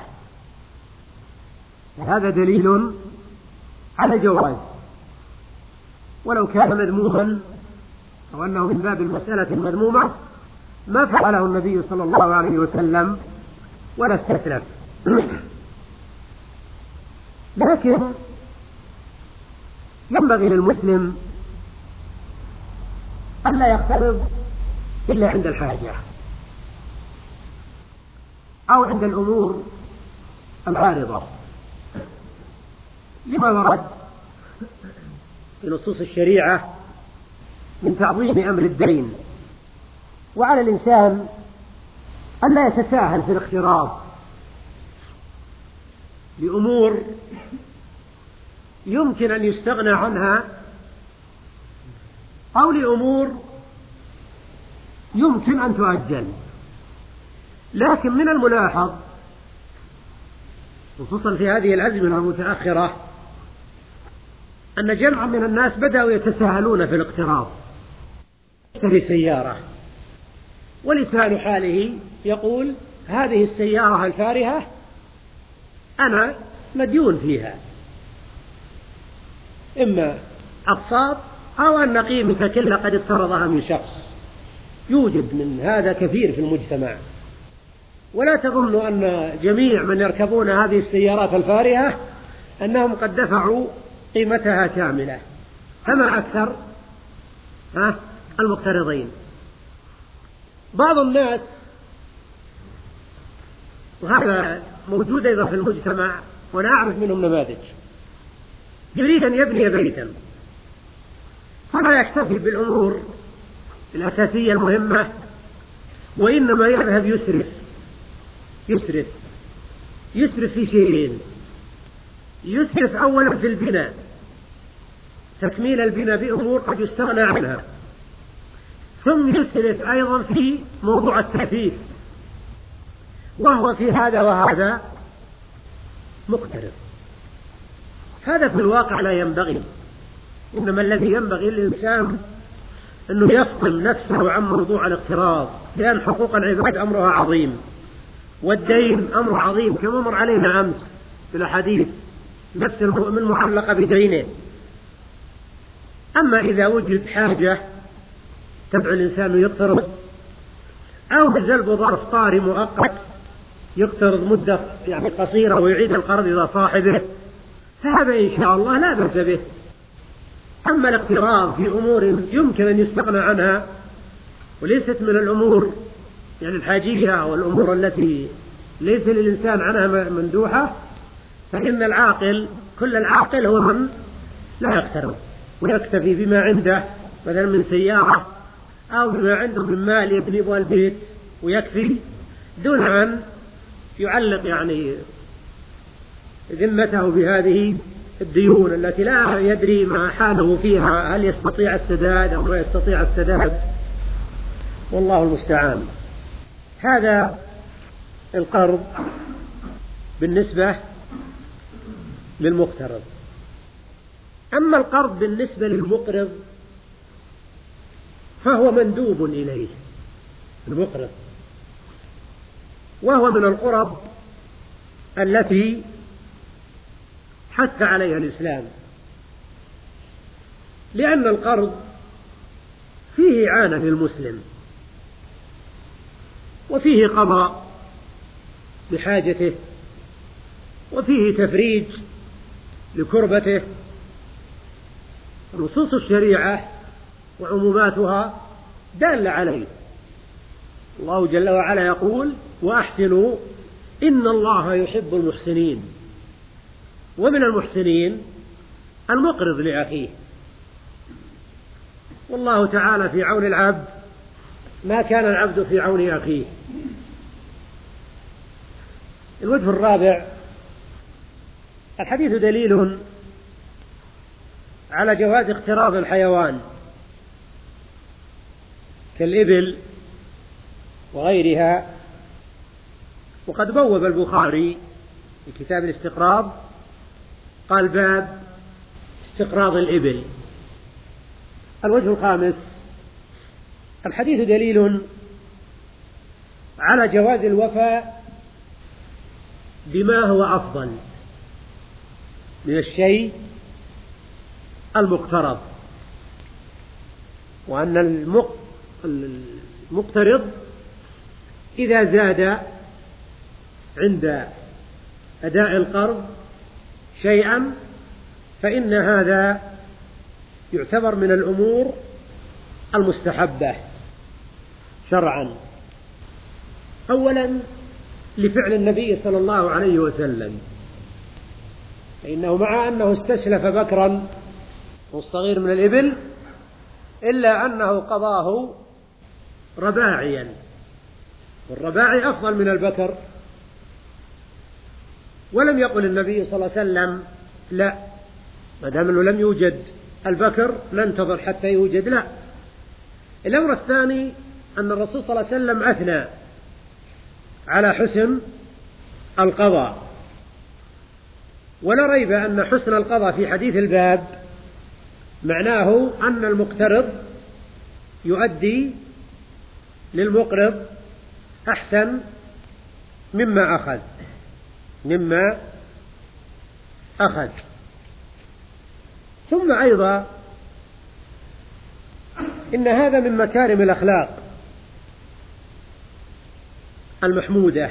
هذا دليل على جواز، ولو كان مذموما أو أنه من باب المسألة المذمومة ما فعله النبي صلى الله عليه وسلم ولا استسلف. لكن ينبغي للمسلم أن لا يقترض إلا عند الحاجة أو عند الأمور العارضة، لما ورد في نصوص الشريعة من تعظيم أمر الدين. وعلى الإنسان أن لا يتساهل في الاقتراض لأمور يمكن أن يستغنى عنها أو لأمور يمكن أن تؤجل. لكن من الملاحظ خصوصا في هذه الأزمنة المتأخرة أن جمعا من الناس بدأوا يتساهلون في الاقتراض. يشتري سيارة ولسان حاله يقول هذه السيارة الفارهة أنا مديون فيها، إما أقساط أو أن قيمة كلها قد اقترضها من شخص. يوجد من هذا كثير في المجتمع. ولا تظن أن جميع من يركبون هذه السيارات الفارهة أنهم قد دفعوا قيمتها كاملة، فما أكثر المقترضين. بعض الناس، وهذا موجود أيضا في المجتمع وأنا أعرف منهم نماذج، يريد أن يبني بيتا فلا يكتفي بالأمور الأساسية المهمة، وإنما يذهب يسرف يسرف يسرف في شيئين. يسرف أولا في البناء، تكميل البناء بأمور قد يستغنى عنها، ثم يسرف أيضا في موضوع التأثير، وهو في هذا وهذا مقترض. هذا في الواقع لا ينبغي، إنما الذي ينبغي للإنسان أنه يفطن نفسه عن موضوع الاقتراض، لأن حقوق العباد أمرها عظيم، والدين أمر عظيم كما مر علينا أمس في الحديث، نفس المؤمن محلقة بدينه. أما إذا وجد حاجة تدعو الإنسان يقترض، أو جلب ظرف طارئ مؤقت يقترض مدة يعني قصيرة ويعيد القرض إلى صاحبه، فهذا إن شاء الله لا بأس به. أما الاقتراض في أمور يمكن أن يستغنى عنها وليست من الأمور يعني الحاجية والأمور التي ليس للإنسان عنها مندوحة، فإن العاقل كل العاقل هو من لا يقترض ويكتفي بما عنده مثلا من سيارة أو بما عنده من مال يبني به البيت ويكفي، دون أن يعلق يعني ذمته بهذه الديون التي لا يدري ما حاله فيها، هل يستطيع السداد أو لا يستطيع السداد، والله المستعان. هذا القرض بالنسبة للمقترض. أما القرض بالنسبة للمقرض فهو مندوب إليه المقرض، وهو من القرب التي حث عليها الإسلام، لأن القرض فيه إعانة للمسلم وفيه قضاء لحاجته وفيه تفريج لكربته. نصوص الشريعة وعموماتها دالة عليه. الله جل وعلا يقول: وأحسنوا إن الله يحب المحسنين. ومن المحسنين المقرض لأخيه. والله تعالى في عون العبد ما كان العبد في عون أخيه. الوجه الرابع: الحديث دليل على جواز اقتراض الحيوان كالإبل وغيرها. وقد بوب البخاري في كتاب الاستقراض قال: باب استقراض الإبل. الوجه الخامس: الحديث دليل على جواز الوفاء بما هو أفضل من الشيء المقترض، وأن المقترض إذا زاد عند أداء القرض شيئا فإن هذا يعتبر من الأمور المستحبة شرعا. أولا لفعل النبي صلى الله عليه وسلم، فإنه مع أنه استسلف بكرا والصغير من الإبل إلا أنه قضاه رباعيا، والرباعي أفضل من البكر. ولم يقل النبي صلى الله عليه وسلم: لا، ما دام أنه لم يوجد البكر ننتظر حتى يوجد. لا. الأمر الثاني أن الرسول صلى الله عليه وسلم أثنى على حسن القضاء، ولا ريب أن حسن القضاء في حديث الباب معناه أن المقترض يؤدي للمقرض أحسن مما أخذ مما أخذ. ثم أيضا إن هذا من مكارم الأخلاق المحمودة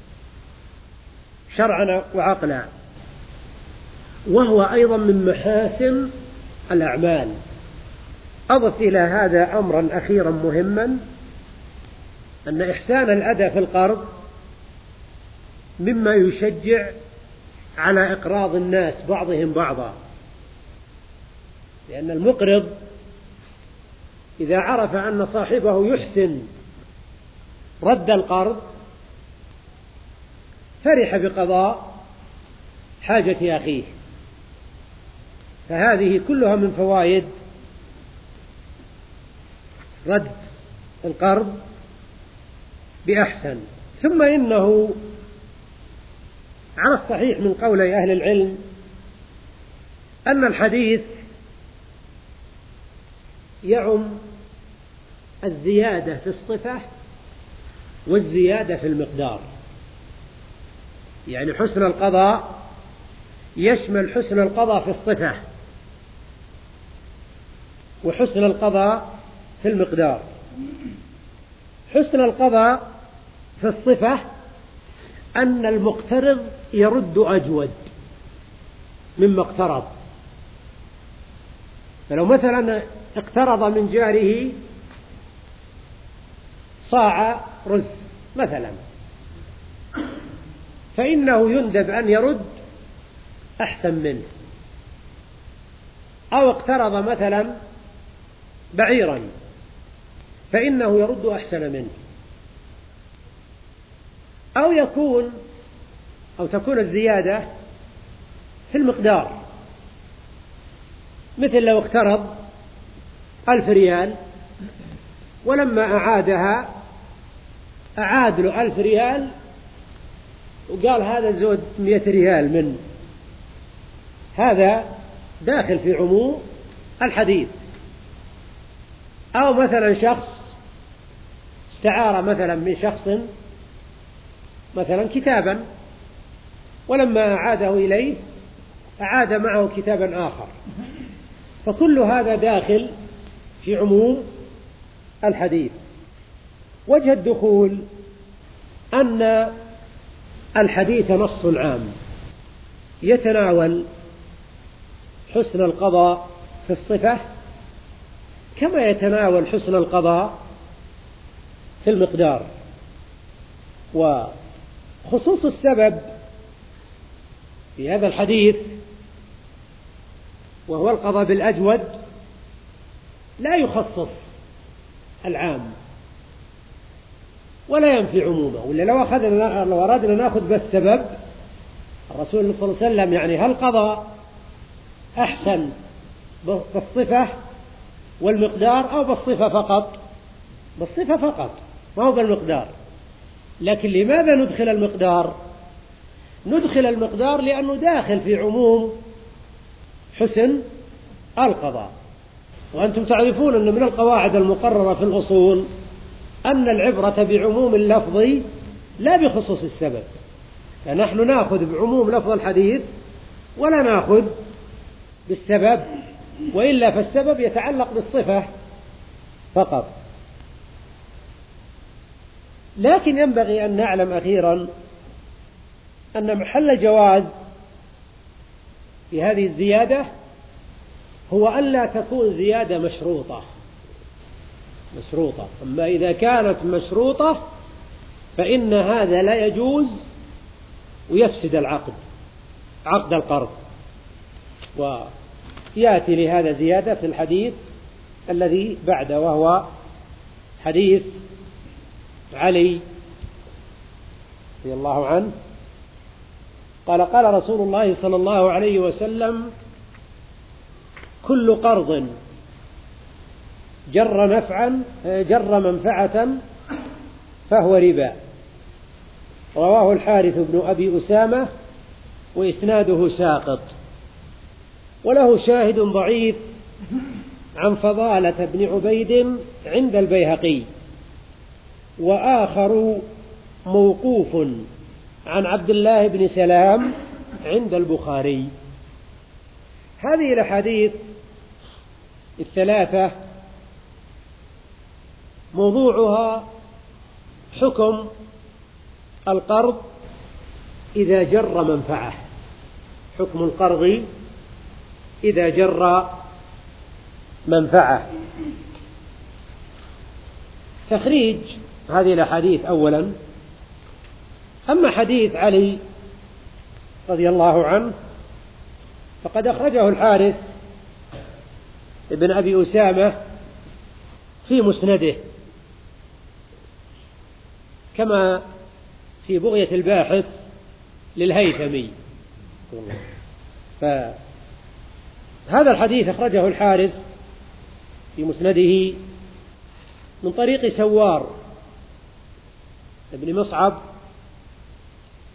شرعا وعقلا، وهو أيضا من محاسن الأعمال. أضف إلى هذا أمرا أخيرا مهما، أن إحسان الأداء في القرض مما يشجع على إقراض الناس بعضهم بعضا، لأن المقرض إذا عرف أن صاحبه يحسن رد القرض فرح بقضاء حاجة أخيه. فهذه كلها من فوائد رد القرض بأحسن. ثم إنه على الصحيح من قولي أهل العلم أن الحديث يعم الزيادة في الصفة والزيادة في المقدار. يعني حسن القضاء يشمل حسن القضاء في الصفة وحسن القضاء في المقدار. حسن القضاء في الصفة أن المقترض يرد أجود مما اقترض. فلو مثلا اقترض من جاره صاع رز مثلا، فإنه يندب أن يرد أحسن منه. أو اقترض مثلا بعيرا فإنه يرد أحسن منه. أو يكون أو تكون الزيادة في المقدار، مثل لو اقترض ألف ريال ولما أعادها أعاد له ألف ريال وقال هذا زود مئة ريال منه، هذا داخل في عموم الحديث. أو مثلا شخص استعار مثلا من شخص مثلا كتابا ولما أعاده إليه أعاد معه كتابا آخر، فكل هذا داخل في عموم الحديث. وجه الدخول أن الحديث نص عام يتناول حسن القضاء في الصفة كما يتناول حسن القضاء في المقدار. وخصوص السبب في هذا الحديث وهو القضاء بالأجود لا يخصص العام ولا ينفي عمومه. ولا لو أخذنا لو أردنا نأخذ بالسبب، الرسول صلى الله عليه وسلم يعني هل قضى أحسن بالصفة والمقدار أو بالصفة فقط؟ بالصفة فقط ما هو بالمقدار. لكن لماذا ندخل المقدار؟ ندخل المقدار لأنه داخل في عموم حسن القضاء. وأنتم تعرفون أن من القواعد المقررة في الأصول أن العبرة بعموم اللفظ لا بخصوص السبب. فنحن نأخذ بعموم لفظ الحديث ولا نأخذ بالسبب، وإلا فالسبب يتعلق بالصفة فقط. لكن ينبغي أن نعلم أخيرا أن محل الجواز في هذه الزيادة هو أن لا تكون زيادة مشروطة مشروطة أما إذا كانت مشروطة فإن هذا لا يجوز ويفسد العقد عقد القرض. ويأتي لهذا زيادة في الحديث الذي بعده، وهو حديث علي رضي الله عنه قال قال رسول الله صلى الله عليه وسلم: كل قرض جر نفعا جر منفعة فهو ربا. رواه الحارث بن أبي أسامة وإسناده ساقط، وله شاهد ضعيف عن فضالة بن عبيد عند البيهقي، وآخر موقوف عن عبد الله بن سلام عند البخاري. هذه الأحاديث الثلاثة موضوعها حكم القرض إذا جر منفعة، حكم القرض إذا جر منفعة. تخريج هذه الأحاديث أولا: أما حديث علي رضي الله عنه فقد أخرجه الحارث ابن أبي أسامة في مسنده كما في بغية الباحث للهيثمي. فهذا الحديث أخرجه الحارث في مسنده من طريق سوار ابن مصعب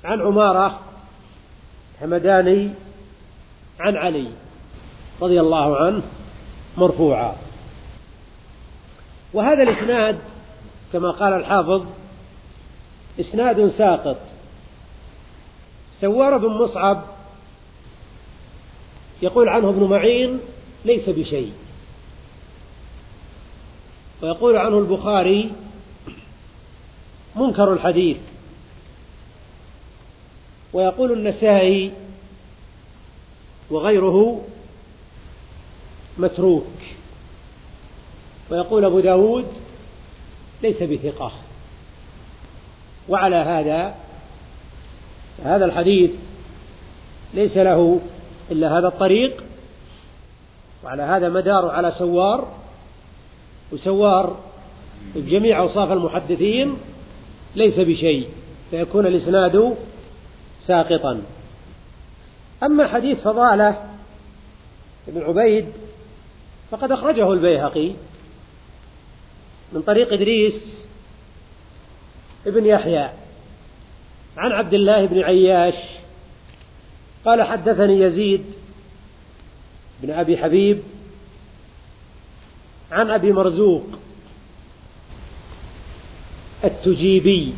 عن عمارة حمداني عن علي رضي الله عنه مرفوعا. وهذا الإسناد كما قال الحافظ إسناد ساقط. سوار بن مصعب يقول عنه ابن معين ليس بشيء، ويقول عنه البخاري منكر الحديث، ويقول النسائي وغيره متروك، ويقول أبو داود ليس بثقة. وعلى هذا هذا الحديث ليس له إلا هذا الطريق، وعلى هذا مدار على سوار، وسوار بجميع أوصاف المحدثين ليس بشيء، فيكون الإسناد ساقطا. أما حديث فضالة بن عبيد فقد أخرجه البيهقي من طريق إدريس ابن يحيى عن عبد الله بن عياش قال حدثني يزيد بن أبي حبيب عن أبي مرزوق التجيبي.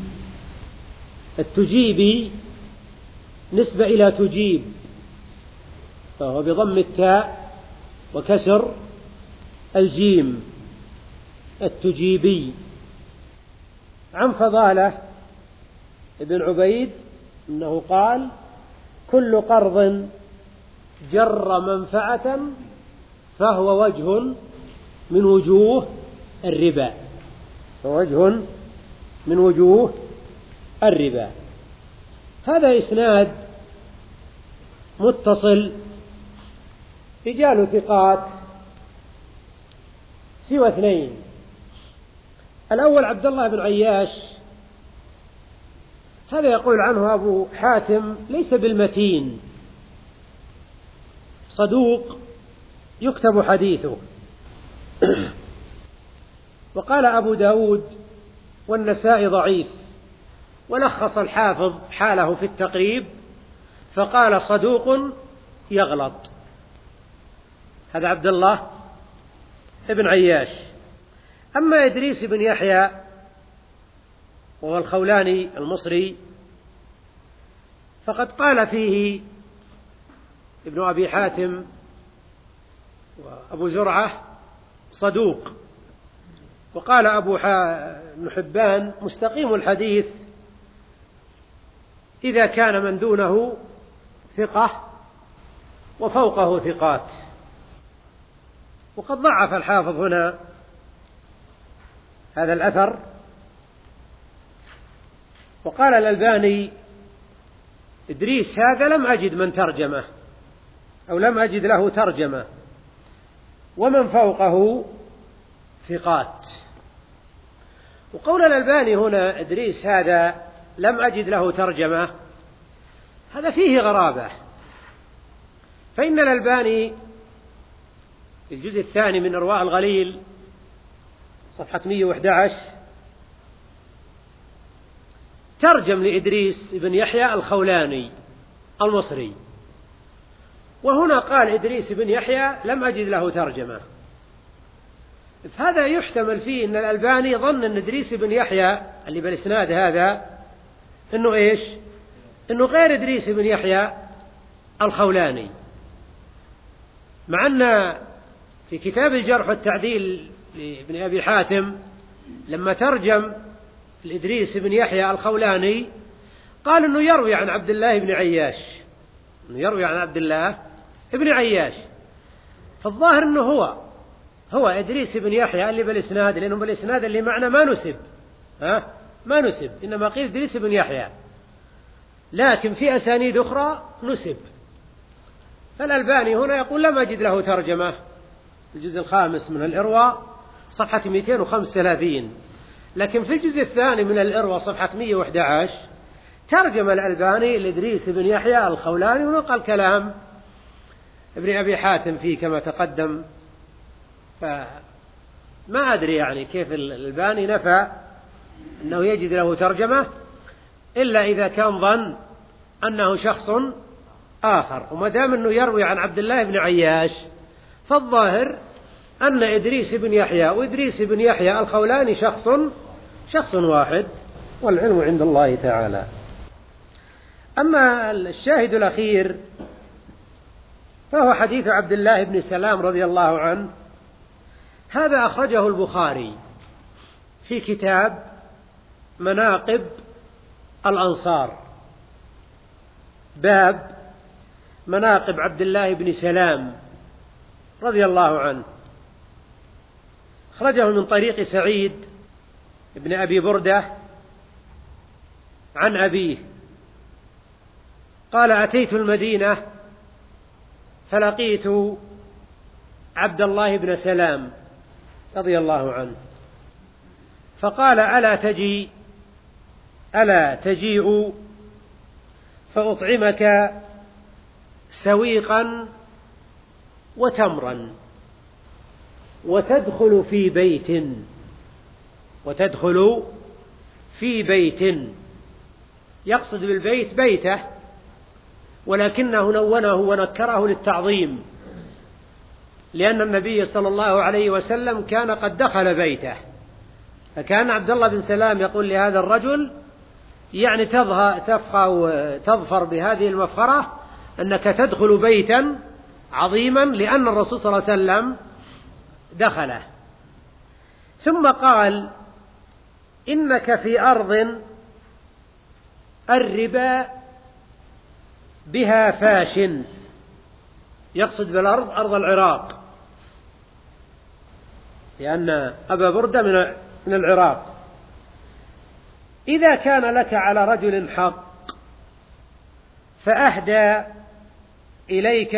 التجيبي نسبة إلى تجيب، فهو بضم التاء وكسر الجيم، التجيبي، عن فضالة ابن عبيد أنه قال كل قرض جر منفعة فهو وجه من وجوه الربا، فوجه من وجوه الربا. هذا إسناد متصل، رجال ثقات سوى اثنين. الأول عبد الله بن عياش، هذا يقول عنه أبو حاتم ليس بالمتين، صدوق يكتب حديثه. وقال أبو داود والنسائي ضعيف، ولخص الحافظ حاله في التقريب فقال صدوق يغلط. هذا عبد الله بن عياش. أما إدريس بن يحيى وهو الخولاني المصري فقد قال فيه ابن أبي حاتم وأبو زرعة صدوق، وقال أبو بن حبان مستقيم الحديث إذا كان من دونه ثقة وفوقه ثقات. وقد ضعف الحافظ هنا هذا الأثر، وقال الألباني إدريس هذا لم أجد من ترجمه أو لم أجد له ترجمة، ومن فوقه ثقات. وقول الألباني هنا إدريس هذا لم أجد له ترجمة هذا فيه غرابة، فإن الألباني في الجزء الثاني من إرواء الغليل صفحة مئة وأحد عشر ترجم لإدريس بن يحيى الخولاني المصري، وهنا قال إدريس بن يحيى لم أجد له ترجمة. فهذا يحتمل فيه أن الألباني ظن أن إدريس بن يحيى اللي بالإسناد هذا أنه إيش؟ أنه غير إدريس بن يحيى الخولاني، مع أن في كتاب الجرح والتعديل لابن أبي حاتم لما ترجم لإدريس بن يحيى الخولاني قال أنه يروي عن عبد الله بن عياش، أنه يروي عن عبد الله بن عياش. فالظاهر أنه هو هو إدريس بن يحيى اللي بالإسناد، لأنه بالإسناد اللي معنا ما نسب، ها ما نسب، إنما قيل إدريس بن يحيى، لكن في أسانيد أخرى نسب. فالألباني هنا يقول لم أجد له ترجمة، الجزء الخامس من الإرواء صفحة مئتين وخمسة وثلاثين، لكن في الجزء الثاني من الإرواء صفحة مئة وأحد عشر ترجم الألباني لإدريس بن يحيى الخولاني، ونقل كلام ابن أبي حاتم فيه كما تقدم. فما أدري يعني كيف الألباني نفى أنه يجد له ترجمة، إلا إذا كان ظن أنه شخص آخر. وما دام أنه يروي عن عبد الله بن عياش فالظاهر أن إدريس بن يحيى وإدريس بن يحيى الخولاني شخص شخص واحد، والعلم عند الله تعالى. أما الشاهد الأخير فهو حديث عبد الله بن سلام رضي الله عنه. هذا أخرجه البخاري في كتاب مناقب الأنصار، باب مناقب عبد الله بن سلام رضي الله عنه. أخرجه من طريق سعيد بن أبي بردة عن أبيه قال: أتيت المدينة فلقيت عبد الله بن سلام رضي الله عنه فقال: ألا تجي ألا تجيء فأطعمك سويقا وتمرا وتدخل في بيت وتدخل في بيت يقصد بالبيت بيته، ولكنه نونه ونكره للتعظيم، لأن النبي صلى الله عليه وسلم كان قد دخل بيته، فكان عبد الله بن سلام يقول لهذا الرجل يعني تظفر بهذه المفخرة أنك تدخل بيتا عظيما، لأن الرسول صلى الله عليه وسلم دخله. ثم قال: إنك في أرض الربا بها فاش، يقصد بالأرض أرض العراق، لأن أبا بردة من العراق. إذا كان لك على رجل حق فأهدى إليك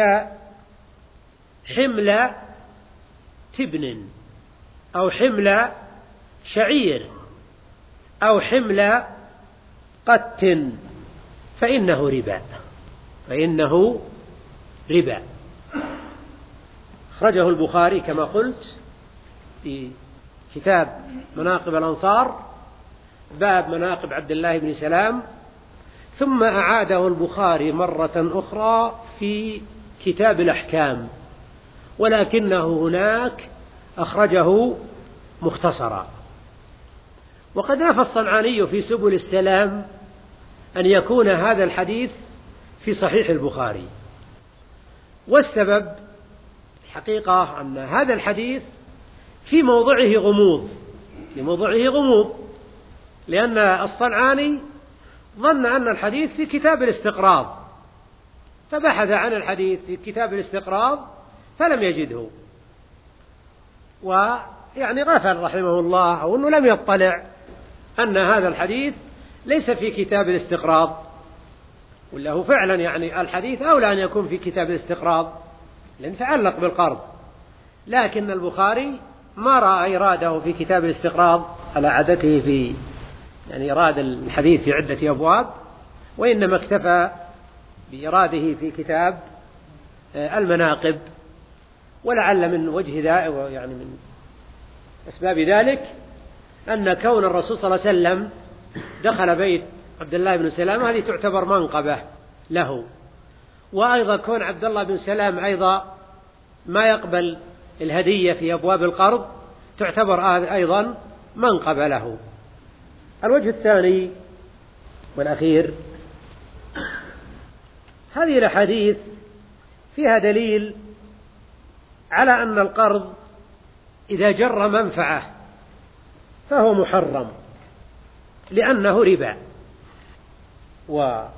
حمل تبن أو حمل شعير أو حمل قت فإنه ربا فإنه ربا. أخرجه البخاري كما قلت في كتاب مناقب الأنصار، باب مناقب عبد الله بن سلام، ثم أعاده البخاري مرة أخرى في كتاب الأحكام، ولكنه هناك أخرجه مختصرا. وقد نفى الصنعاني في سبل السلام أن يكون هذا الحديث في صحيح البخاري، والسبب الحقيقة أن هذا الحديث في موضعه غموض في موضعه غموض لأن الصنعاني ظن أن الحديث في كتاب الاستقراض، فبحث عن الحديث في كتاب الاستقراض فلم يجده، ويعني غفل رحمه الله أو أنه لم يطلع أن هذا الحديث ليس في كتاب الاستقراض، ولا هو فعلا يعني الحديث أولى أن يكون في كتاب الاستقراض لأن يتعلق بالقرض، لكن البخاري ما رأى إيراده في كتاب الاستقراض على عادته في يعني إيراد الحديث في عدة أبواب، وإنما اكتفى بإيراده في كتاب المناقب. ولعل من وجه ذلك يعني من أسباب ذلك أن كون الرسول صلى الله عليه وسلم دخل بيت عبد الله بن سلام هذه تعتبر منقبة له، وأيضا كون عبد الله بن سلام أيضا ما يقبل الهدية في أبواب القرض تعتبر أيضا منقبة له. الوجه الثاني والأخير، هذه الأحاديث فيها دليل على أن القرض إذا جر منفعة فهو محرم لأنه ربا. وحمل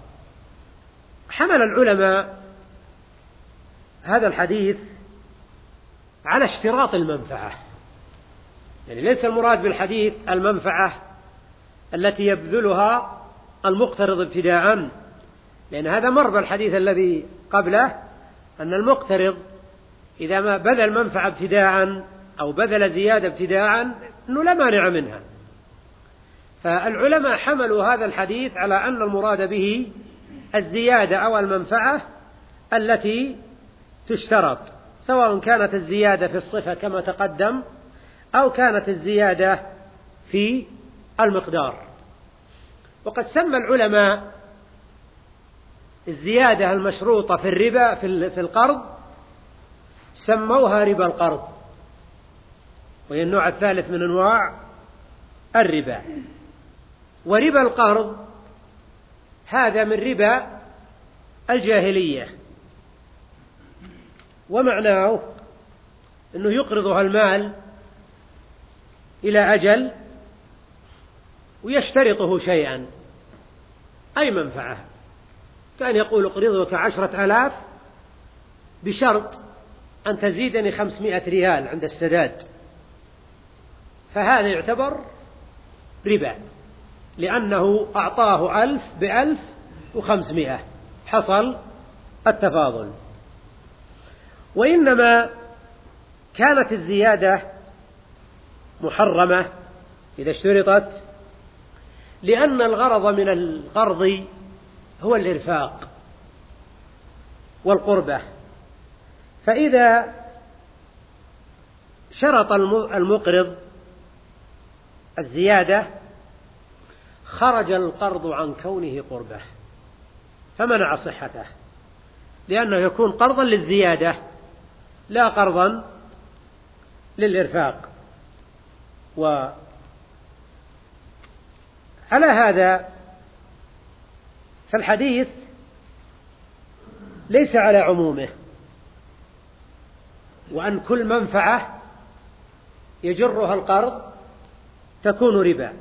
العلماء هذا الحديث على اشتراط المنفعة، يعني ليس المراد بالحديث المنفعة التي يبذلها المقترض ابتداء، لأن هذا مر بالحديث الذي قبله أن المقترض إذا ما بذل منفعة ابتداء أو بذل زيادة ابتداء أنه لا مانع منها. فالعلماء حملوا هذا الحديث على أن المراد به الزيادة أو المنفعة التي تشترط، سواء كانت الزيادة في الصفة كما تقدم أو كانت الزيادة في المقدار. وقد سمى العلماء الزيادة المشروطة في الربا في القرض سموها ربا القرض، وهي النوع الثالث من أنواع الربا. وربا القرض هذا من ربا الجاهلية، ومعناه أنه يقرضها المال إلى أجل ويشترطه شيئا، أي منفعة، كان يقول اقرضك عشرة آلاف بشرط أن تزيدني خمسمائة ريال عند السداد، فهذا يعتبر ربا لأنه أعطاه ألف بألف وخمسمائة، حصل التفاضل. وإنما كانت الزيادة محرمة إذا اشترطت لأن الغرض من القرض هو الإرفاق والقربة، فإذا شرط المقرض الزيادة خرج القرض عن كونه قربة فمنع صحته، لأنه يكون قرضا للزيادة لا قرضا للإرفاق. وعلى هذا فالحديث ليس على عمومه، وأن كل منفعة يجرها القرض تكون ربا.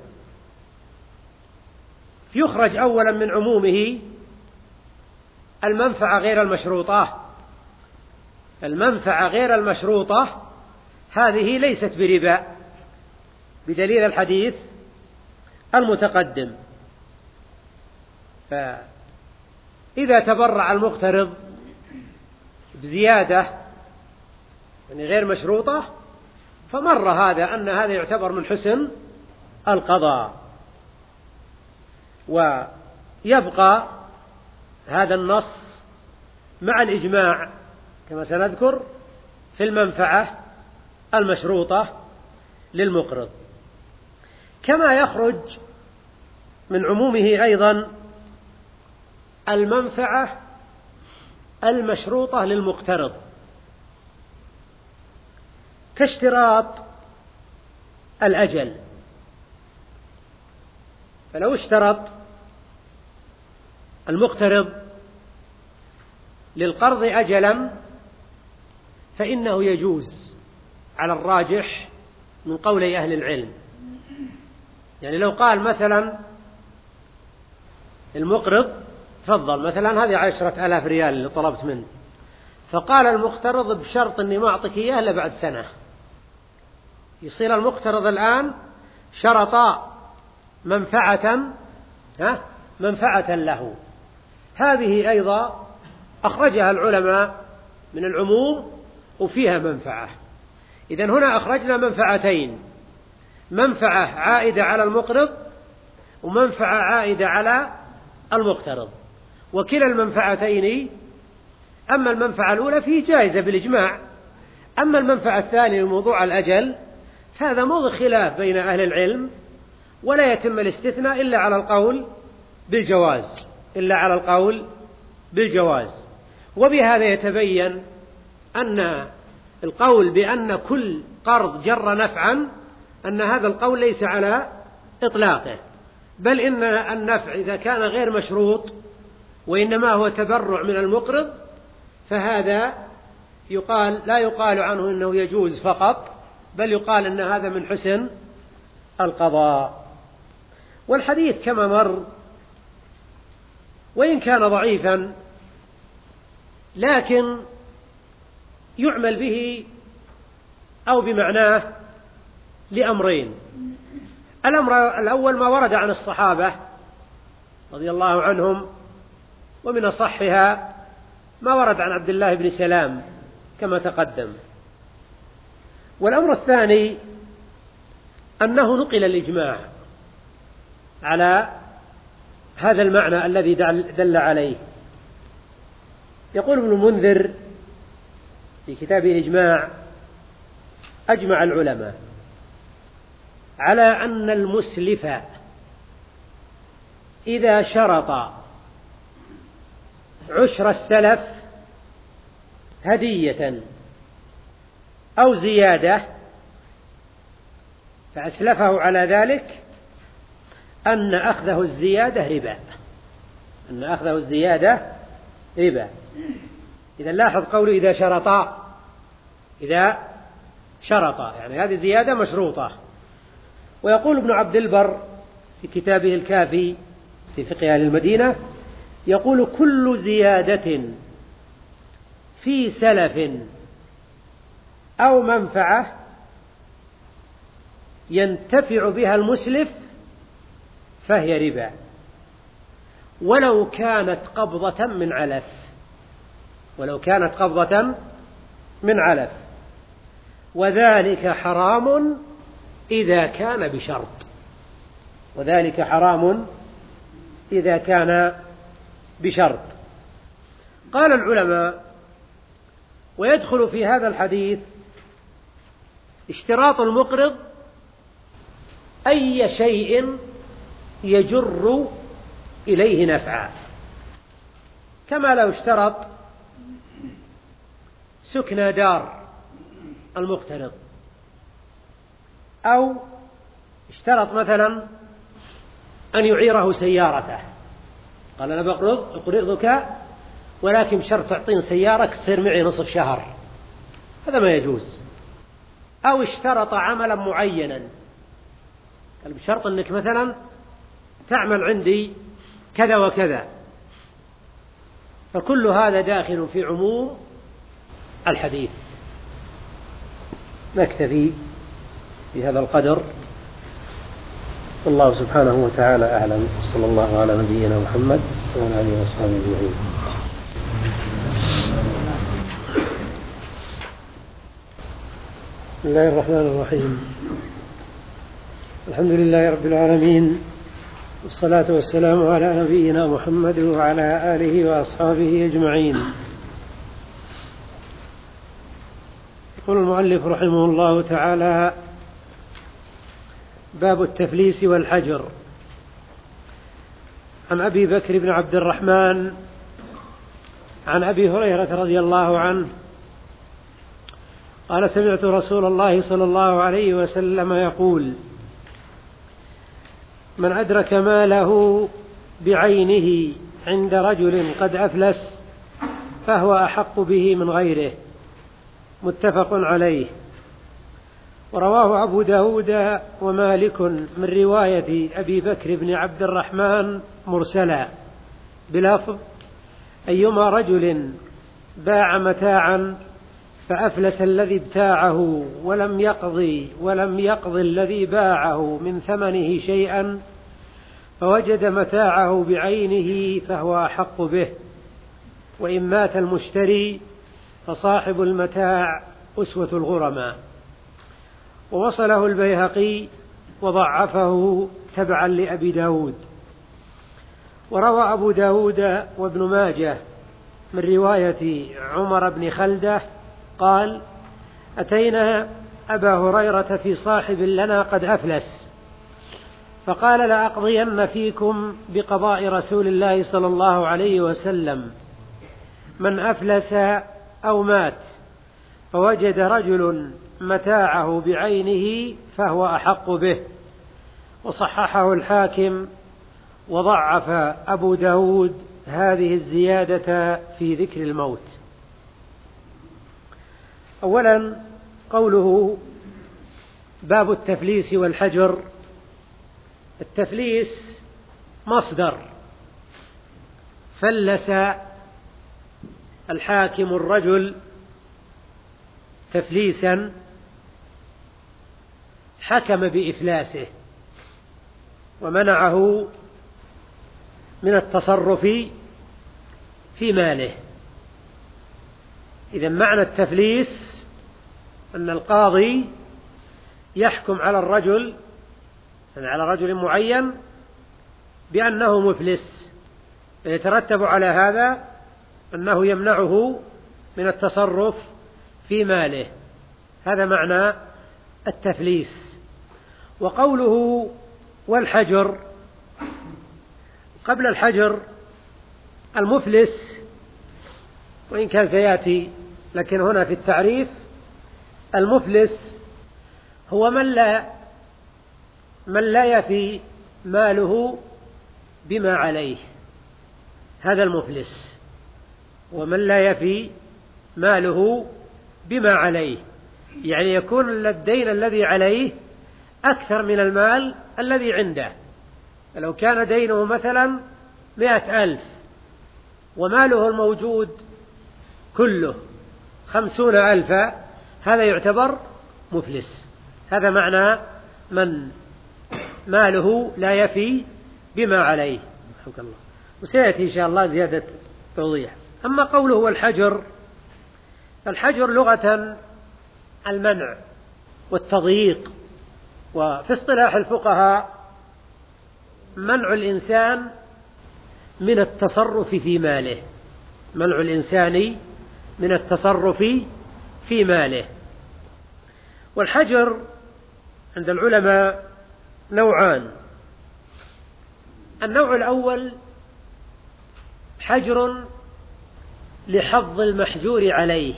يخرج أولا من عمومه المنفعة غير المشروطة، المنفعة غير المشروطة هذه ليست بربا بدليل الحديث المتقدم. فإذا تبرع المقترض بزيادة يعني غير مشروطة فمر هذا أن هذا يعتبر من حسن القضاء. ويبقى هذا النص مع الإجماع كما سنذكر في المنفعة المشروطة للمقرض. كما يخرج من عمومه أيضا المنفعة المشروطة للمقترض كاشتراط الأجل، فلو اشترط المقترض للقرض أجلا فإنه يجوز على الراجح من قولي أهل العلم. يعني لو قال مثلا المقرض تفضل مثلا هذه عشرة آلاف ريال اللي طلبت منه، فقال المقترض بشرط أني ما أعطيك إياه إلا بعد سنة، يصير المقترض الآن شرط منفعة ها منفعة له. هذه أيضا أخرجها العلماء من العموم وفيها منفعة. إذن هنا أخرجنا منفعتين، منفعة عائدة على المقرض ومنفعة عائدة على المقترض، وكلا المنفعتين أما المنفعة الأولى فيه جائزة بالإجماع، أما المنفعة الثانية موضوع الأجل هذا موضع خلاف بين أهل العلم، ولا يتم الاستثناء إلا على القول بالجواز إلا على القول بالجواز. وبهذا يتبين أن القول بأن كل قرض جر نفعا أن هذا القول ليس على إطلاقه، بل إن النفع إذا كان غير مشروط وإنما هو تبرع من المقرض فهذا يقال لا يقال عنه إنه يجوز فقط، بل يقال أن هذا من حسن القضاء. والحديث كما مر وإن كان ضعيفا لكن يعمل به أو بمعناه لأمرين. الأمر الأول ما ورد عن الصحابة رضي الله عنهم، ومن أصحها ما ورد عن عبد الله بن سلام كما تقدم. والأمر الثاني أنه نقل الإجماع على هذا المعنى الذي دل عليه. يقول ابن المنذر في كتاب الإجماع: أجمع العلماء على أن المسلف إذا شرط عشر السلف هدية أو زيادة فأسلفه على ذلك أن أخذه الزيادة ربا، أن أخذه الزيادة ربا. إذا لاحظ قوله إذا شرطا، إذا شرطا يعني هذه زيادة مشروطة. ويقول ابن عبد البر في كتابه الكافي في فقه أهل المدينة، يقول كل زيادة في سلف أو منفعة ينتفع بها المسلف فهي ربا ولو كانت قبضة من علف، ولو كانت قبضة من علف، وذلك حرام إذا كان بشرط، وذلك حرام إذا كان بشرط. قال العلماء: ويدخل في هذا الحديث اشتراط المقرض أي شيء يجر إليه نفعا، كما لو اشترط سكن دار المقترض، أو اشترط مثلا أن يعيره سيارته، قال أنا بقرض أقرضك ولكن بشرط تعطيني سيارة تصير معي نصف شهر، هذا ما يجوز. أو اشترط عملا معينا، قال بشرط أنك مثلا تعمل عندي كذا وكذا، فكل هذا داخل في عموم الحديث. نكتفي بهذا القدر، والله سبحانه وتعالى أعلم. صلى الله على نبينا محمد وعلى آله وصحبه أجمعين. بسم الله الرحمن الرحيم. الحمد لله رب العالمين، والصلاة والسلام على نبينا محمد وعلى آله وأصحابه أجمعين. يقول المؤلف رحمه الله تعالى: باب التفليس والحجر. عن أبي بكر بن عبد الرحمن عن أبي هريرة رضي الله عنه قال: سمعت رسول الله صلى الله عليه وسلم يقول: من أدرك ماله بعينه عند رجل قد أفلس فهو أحق به من غيره. متفق عليه. ورواه أبو داود ومالك من رواية أبي بكر بن عبد الرحمن مرسلا بلفظ: أيما رجل باع متاعا فأفلس الذي ابتاعه ولم يقضي ولم يقضي الذي باعه من ثمنه شيئا فوجد متاعه بعينه فهو أحق به، وإن مات المشتري فصاحب المتاع أسوة الغرماء. ووصله البيهقي وضعفه تبعا لأبي داود. وروى أبو داود وابن ماجه من رواية عمر بن خلدة قال: أتينا أبا هريرة في صاحب لنا قد أفلس فقال: لأقضين فيكم بقضاء رسول الله صلى الله عليه وسلم: من أفلس أو مات فوجد رجل متاعه بعينه فهو أحق به. وصححه الحاكم وضعف أبو داود هذه الزيادة في ذكر الموت. أولا قوله باب التفليس والحجر. التفليس مصدر فلس الحاكم الرجل تفليسا، حكم بإفلاسه ومنعه من التصرف في ماله. إذن معنى التفليس أن القاضي يحكم على الرجل يعني على رجل معين بأنه مفلس، فيترتب على هذا أنه يمنعه من التصرف في ماله. هذا معنى التفليس. وقوله والحجر، قبل الحجر المفلس وإن كان سيأتي، لكن هنا في التعريف المفلس هو من لا من لا يفي ماله بما عليه. هذا المفلس ومن لا يفي ماله بما عليه، يعني يكون الدين الذي عليه أكثر من المال الذي عنده. لو كان دينه مثلا مئة ألف وماله الموجود كله خمسون ألفا، هذا يعتبر مفلس. هذا معنى من ماله لا يفي بما عليه. رحمك الله. وسيأتي إن شاء الله زيادة توضيح. أما قوله والحجر، الحجر لغة المنع والتضييق، وفي اصطلاح الفقهاء منع الإنسان من التصرف في ماله، منع الإنسان من التصرف في ماله. والحجر عند العلماء نوعان. النوع الأول حجر لحظ المحجور عليه،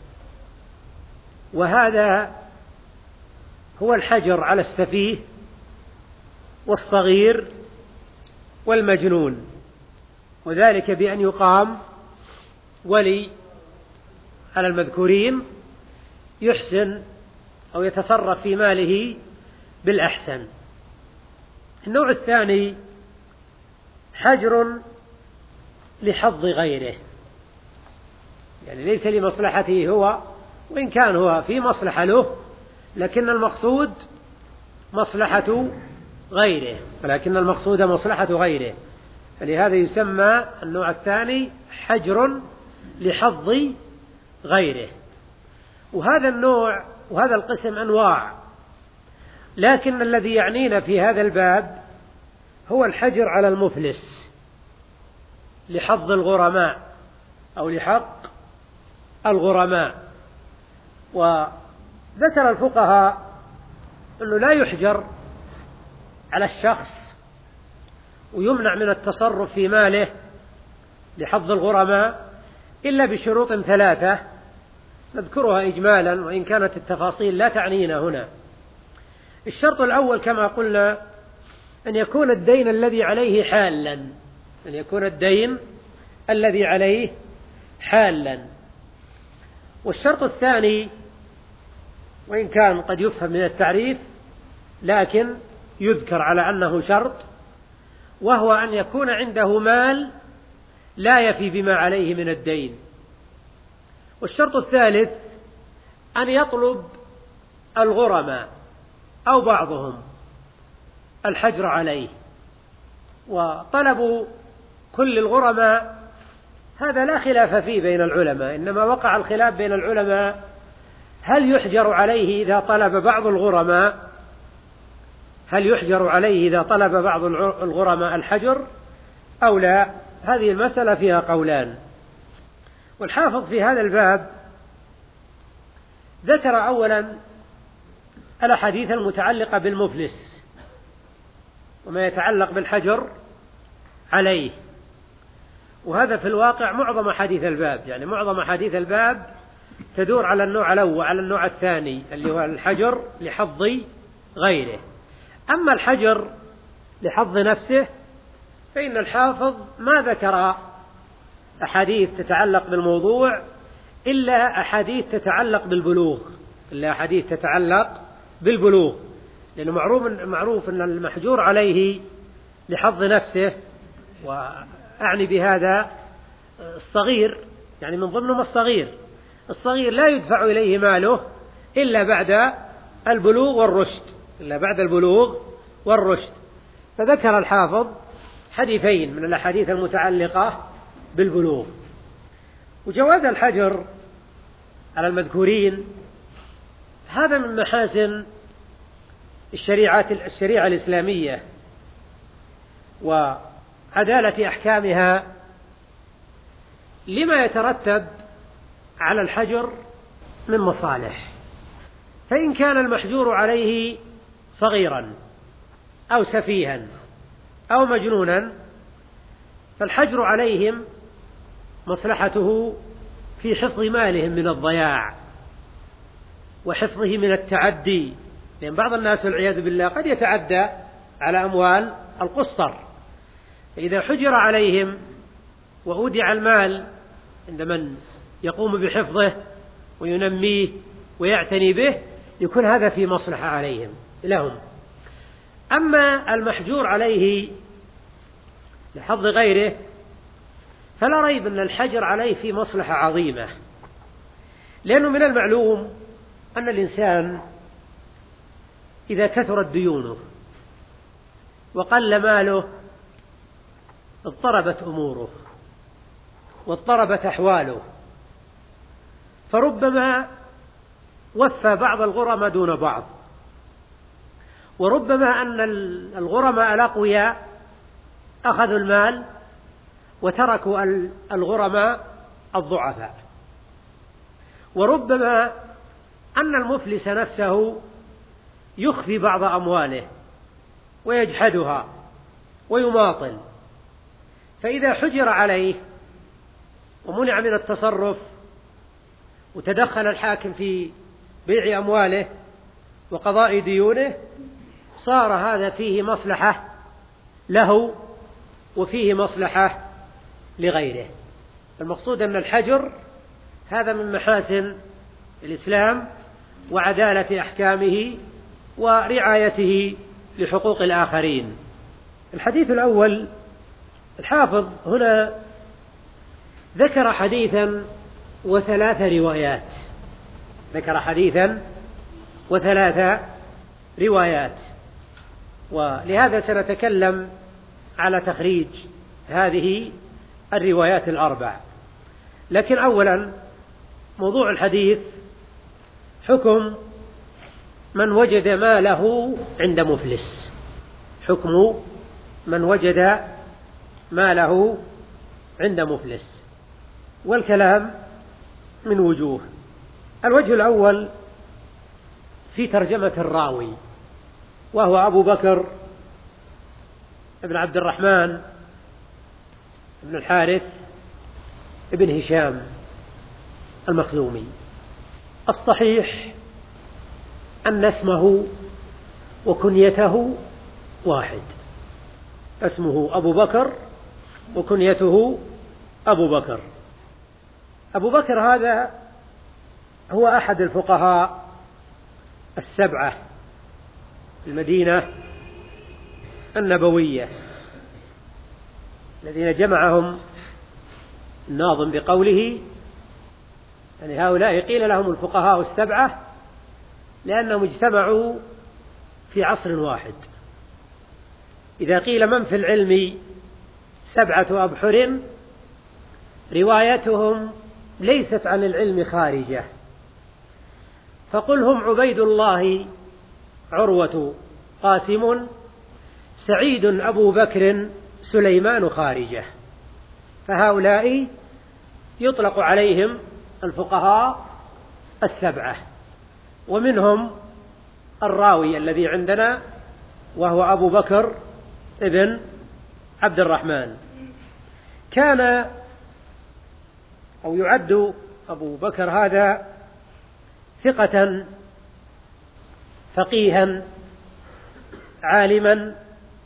وهذا هو الحجر على السفيه والصغير والمجنون، وذلك بأن يقام ولي على المذكورين يحسن أو يتصرف في ماله بالأحسن. النوع الثاني حجر لحظ غيره، يعني ليس لمصلحته هو، وإن كان هو في مصلحة له، لكن المقصود مصلحة غيره، ولكن المقصود مصلحة غيره، فلهذا يسمى النوع الثاني حجر لحظ غيره. وهذا النوع وهذا القسم أنواع، لكن الذي يعنينا في هذا الباب هو الحجر على المفلس لحظ الغرماء أو لحق الغرماء. وذكر الفقهاء أنه لا يحجر على الشخص ويمنع من التصرف في ماله لحظ الغرماء إلا بشروط ثلاثة نذكرها إجمالا، وإن كانت التفاصيل لا تعنينا هنا. الشرط الأول كما قلنا أن يكون الدين الذي عليه حالا، أن يكون الدين الذي عليه حالا. والشرط الثاني وإن كان قد يفهم من التعريف لكن يذكر على أنه شرط، وهو أن يكون عنده مال لا يفي بما عليه من الدين. والشرط الثالث أن يطلب الغرماء أو بعضهم الحجر عليه. وطلب كل الغرماء هذا لا خلاف فيه بين العلماء، إنما وقع الخلاف بين العلماء هل يحجر عليه إذا طلب بعض الغرماء هل يحجر عليه إذا طلب بعض الغرماء الحجر أو لا. هذه المسألة فيها قولان. والحافظ في هذا الباب ذكر أولا الأحاديث المتعلقة بالمفلس وما يتعلق بالحجر عليه، وهذا في الواقع معظم حديث الباب، يعني معظم حديث الباب تدور على النوع الأول على النوع الثاني اللي هو الحجر لحظ غيره. أما الحجر لحظ نفسه فإن الحافظ ما ذكر أحاديث تتعلق بالموضوع إلا أحاديث تتعلق بالبلوغ إلا أحاديث تتعلق بالبلوغ لأنه معروف معروف أن المحجور عليه لحظ نفسه، وأعني بهذا الصغير، يعني من ضمنهم الصغير الصغير لا يدفع إليه ماله إلا بعد البلوغ والرشد إلا بعد البلوغ والرشد. فذكر الحافظ حديثين من الأحاديث المتعلقة بالبلوغ. وجواز الحجر على المذكورين هذا من محاسن الشريعة الشريعة الإسلامية وعدالة أحكامها لما يترتب على الحجر من مصالح. فإن كان المحجور عليه صغيرا أو سفيها أو مجنونا فالحجر عليهم مصلحته في حفظ مالهم من الضياع وحفظه من التعدي، لأن بعض الناس والعياذ بالله قد يتعدى على أموال القسطر، فإذا حجر عليهم وأودع المال عند من يقوم بحفظه وينميه ويعتني به يكون هذا في مصلحة عليهم لهم. أما المحجور عليه لحظ غيره فلا ريب أن الحجر عليه في مصلحة عظيمة، لأنه من المعلوم أن الإنسان إذا كثرت ديونه وقل ماله اضطربت أموره واضطربت أحواله، فربما وفى بعض الغرماء دون بعض، وربما أن الغرماء الأقوياء أخذوا المال وتركوا الغرماء الضعفاء، وربما أن المفلس نفسه يخفي بعض أمواله ويجحدها ويماطل، فإذا حجر عليه ومنع من التصرف وتدخل الحاكم في بيع أمواله وقضاء ديونه صار هذا فيه مصلحة له وفيه مصلحة لغيره. المقصود أن الحجر هذا من محاسن الإسلام وعدالة أحكامه ورعايته لحقوق الآخرين. الحديث الأول الحافظ هنا ذكر حديثا وثلاث روايات ذكر حديثا وثلاث روايات ولهذا سنتكلم على تخريج هذه الروايات الأربع. لكن أولا موضوع الحديث حكم من وجد ماله عند مفلس، حكم من وجد ماله عند مفلس، والكلام من وجوه. الوجه الأول في ترجمة الراوي، وهو أبو بكر ابن عبد الرحمن ابن الحارث ابن هشام المخزومي. الصحيح أن اسمه وكنيته واحد، اسمه أبو بكر وكنيته أبو بكر. أبو بكر هذا هو أحد الفقهاء السبعة في المدينة النبوية الذين جمعهم الناظم بقوله، يعني هؤلاء قيل لهم الفقهاء السبعة لأنهم اجتمعوا في عصر واحد. إذا قيل من في العلم سبعة أبحر روايتهم ليست عن العلم خارجة، فقل هم عبيد الله عروة قاسم سعيد أبو بكر سليمان خارجة. فهؤلاء يطلق عليهم الفقهاء السبعة، ومنهم الراوي الذي عندنا وهو أبو بكر ابن عبد الرحمن. كان أو يعد أبو بكر هذا ثقة فقيها عالما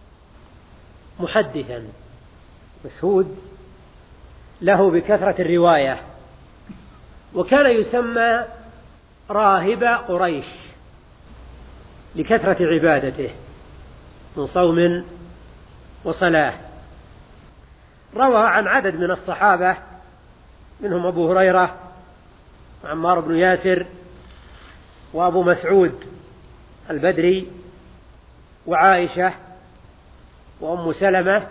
محدثا مشهود له بكثرة الرواية، وكان يسمى راهب قريش لكثرة عبادته من صوم وصلاة. روى عن عدد من الصحابة منهم أبو هريرة وعمار بن ياسر وأبو مسعود البدري وعائشة وأم سلمة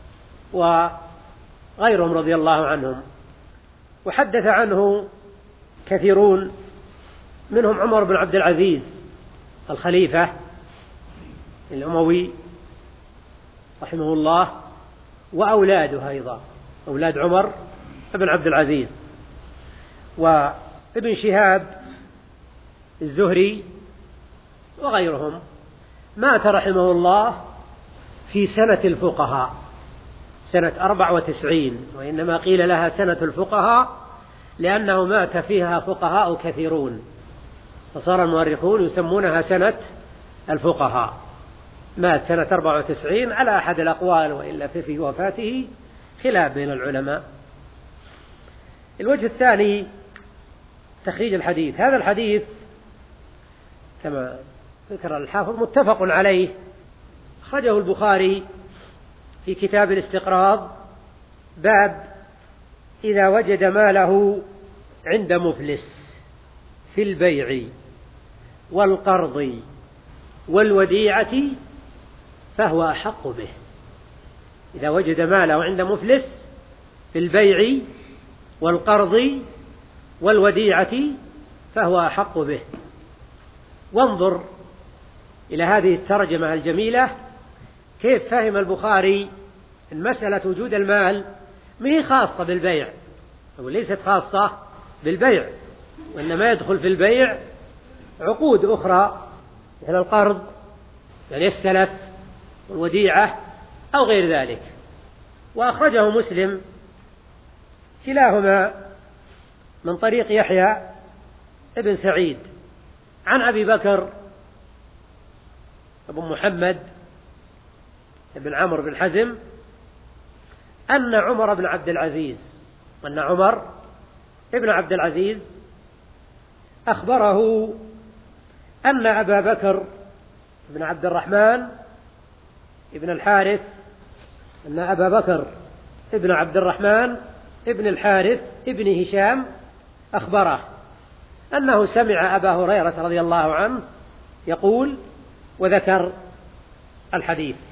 وغيرهم رضي الله عنهم. وحدث عنه كثيرون منهم عمر بن عبد العزيز الخليفة الأموي رحمه الله، وأولاده أيضا أولاد عمر بن عبد العزيز، وابن شهاب الزهري وغيرهم. مات رحمه الله في سنة الفقهاء سنة أربع وتسعين، وإنما قيل لها سنة الفقهاء لأنه مات فيها فقهاء كثيرون، فصار المؤرخون يسمونها سنة الفقهاء. مات سنة أربعة وتسعين على أحد الأقوال، وإلا في وفاته خلاف بين العلماء. الوجه الثاني تخريج الحديث. هذا الحديث كما ذكر الحافظ متفق عليه، أخرجه البخاري في كتاب الاستقراض، باب إذا وجد ماله عند مفلس في البيع والقرض والوديعة فهو أحق به. إذا وجد ماله عند مفلس في البيع والقرض والوديعة فهو أحق به. وانظر إلى هذه الترجمة الجميلة كيف فهم البخاري المسألة وجود المال ما هي خاصة بالبيع، أو ليست خاصة بالبيع، وإنما يدخل في البيع عقود أخرى مثل القرض يعني السلف والوديعة أو غير ذلك. وأخرجه مسلم كلاهما من طريق يحيى ابن سعيد عن أبي بكر أبو محمد بن عمرو بن حزم أن عمر بن عبد العزيز أن عمر ابن عبد العزيز أخبره أن أبا بكر بن عبد الرحمن ابن الحارث أن أبا بكر ابن عبد الرحمن ابن الحارث ابن هشام أخبره أنه سمع أبا هريرة رضي الله عنه يقول، وذكر الحديث.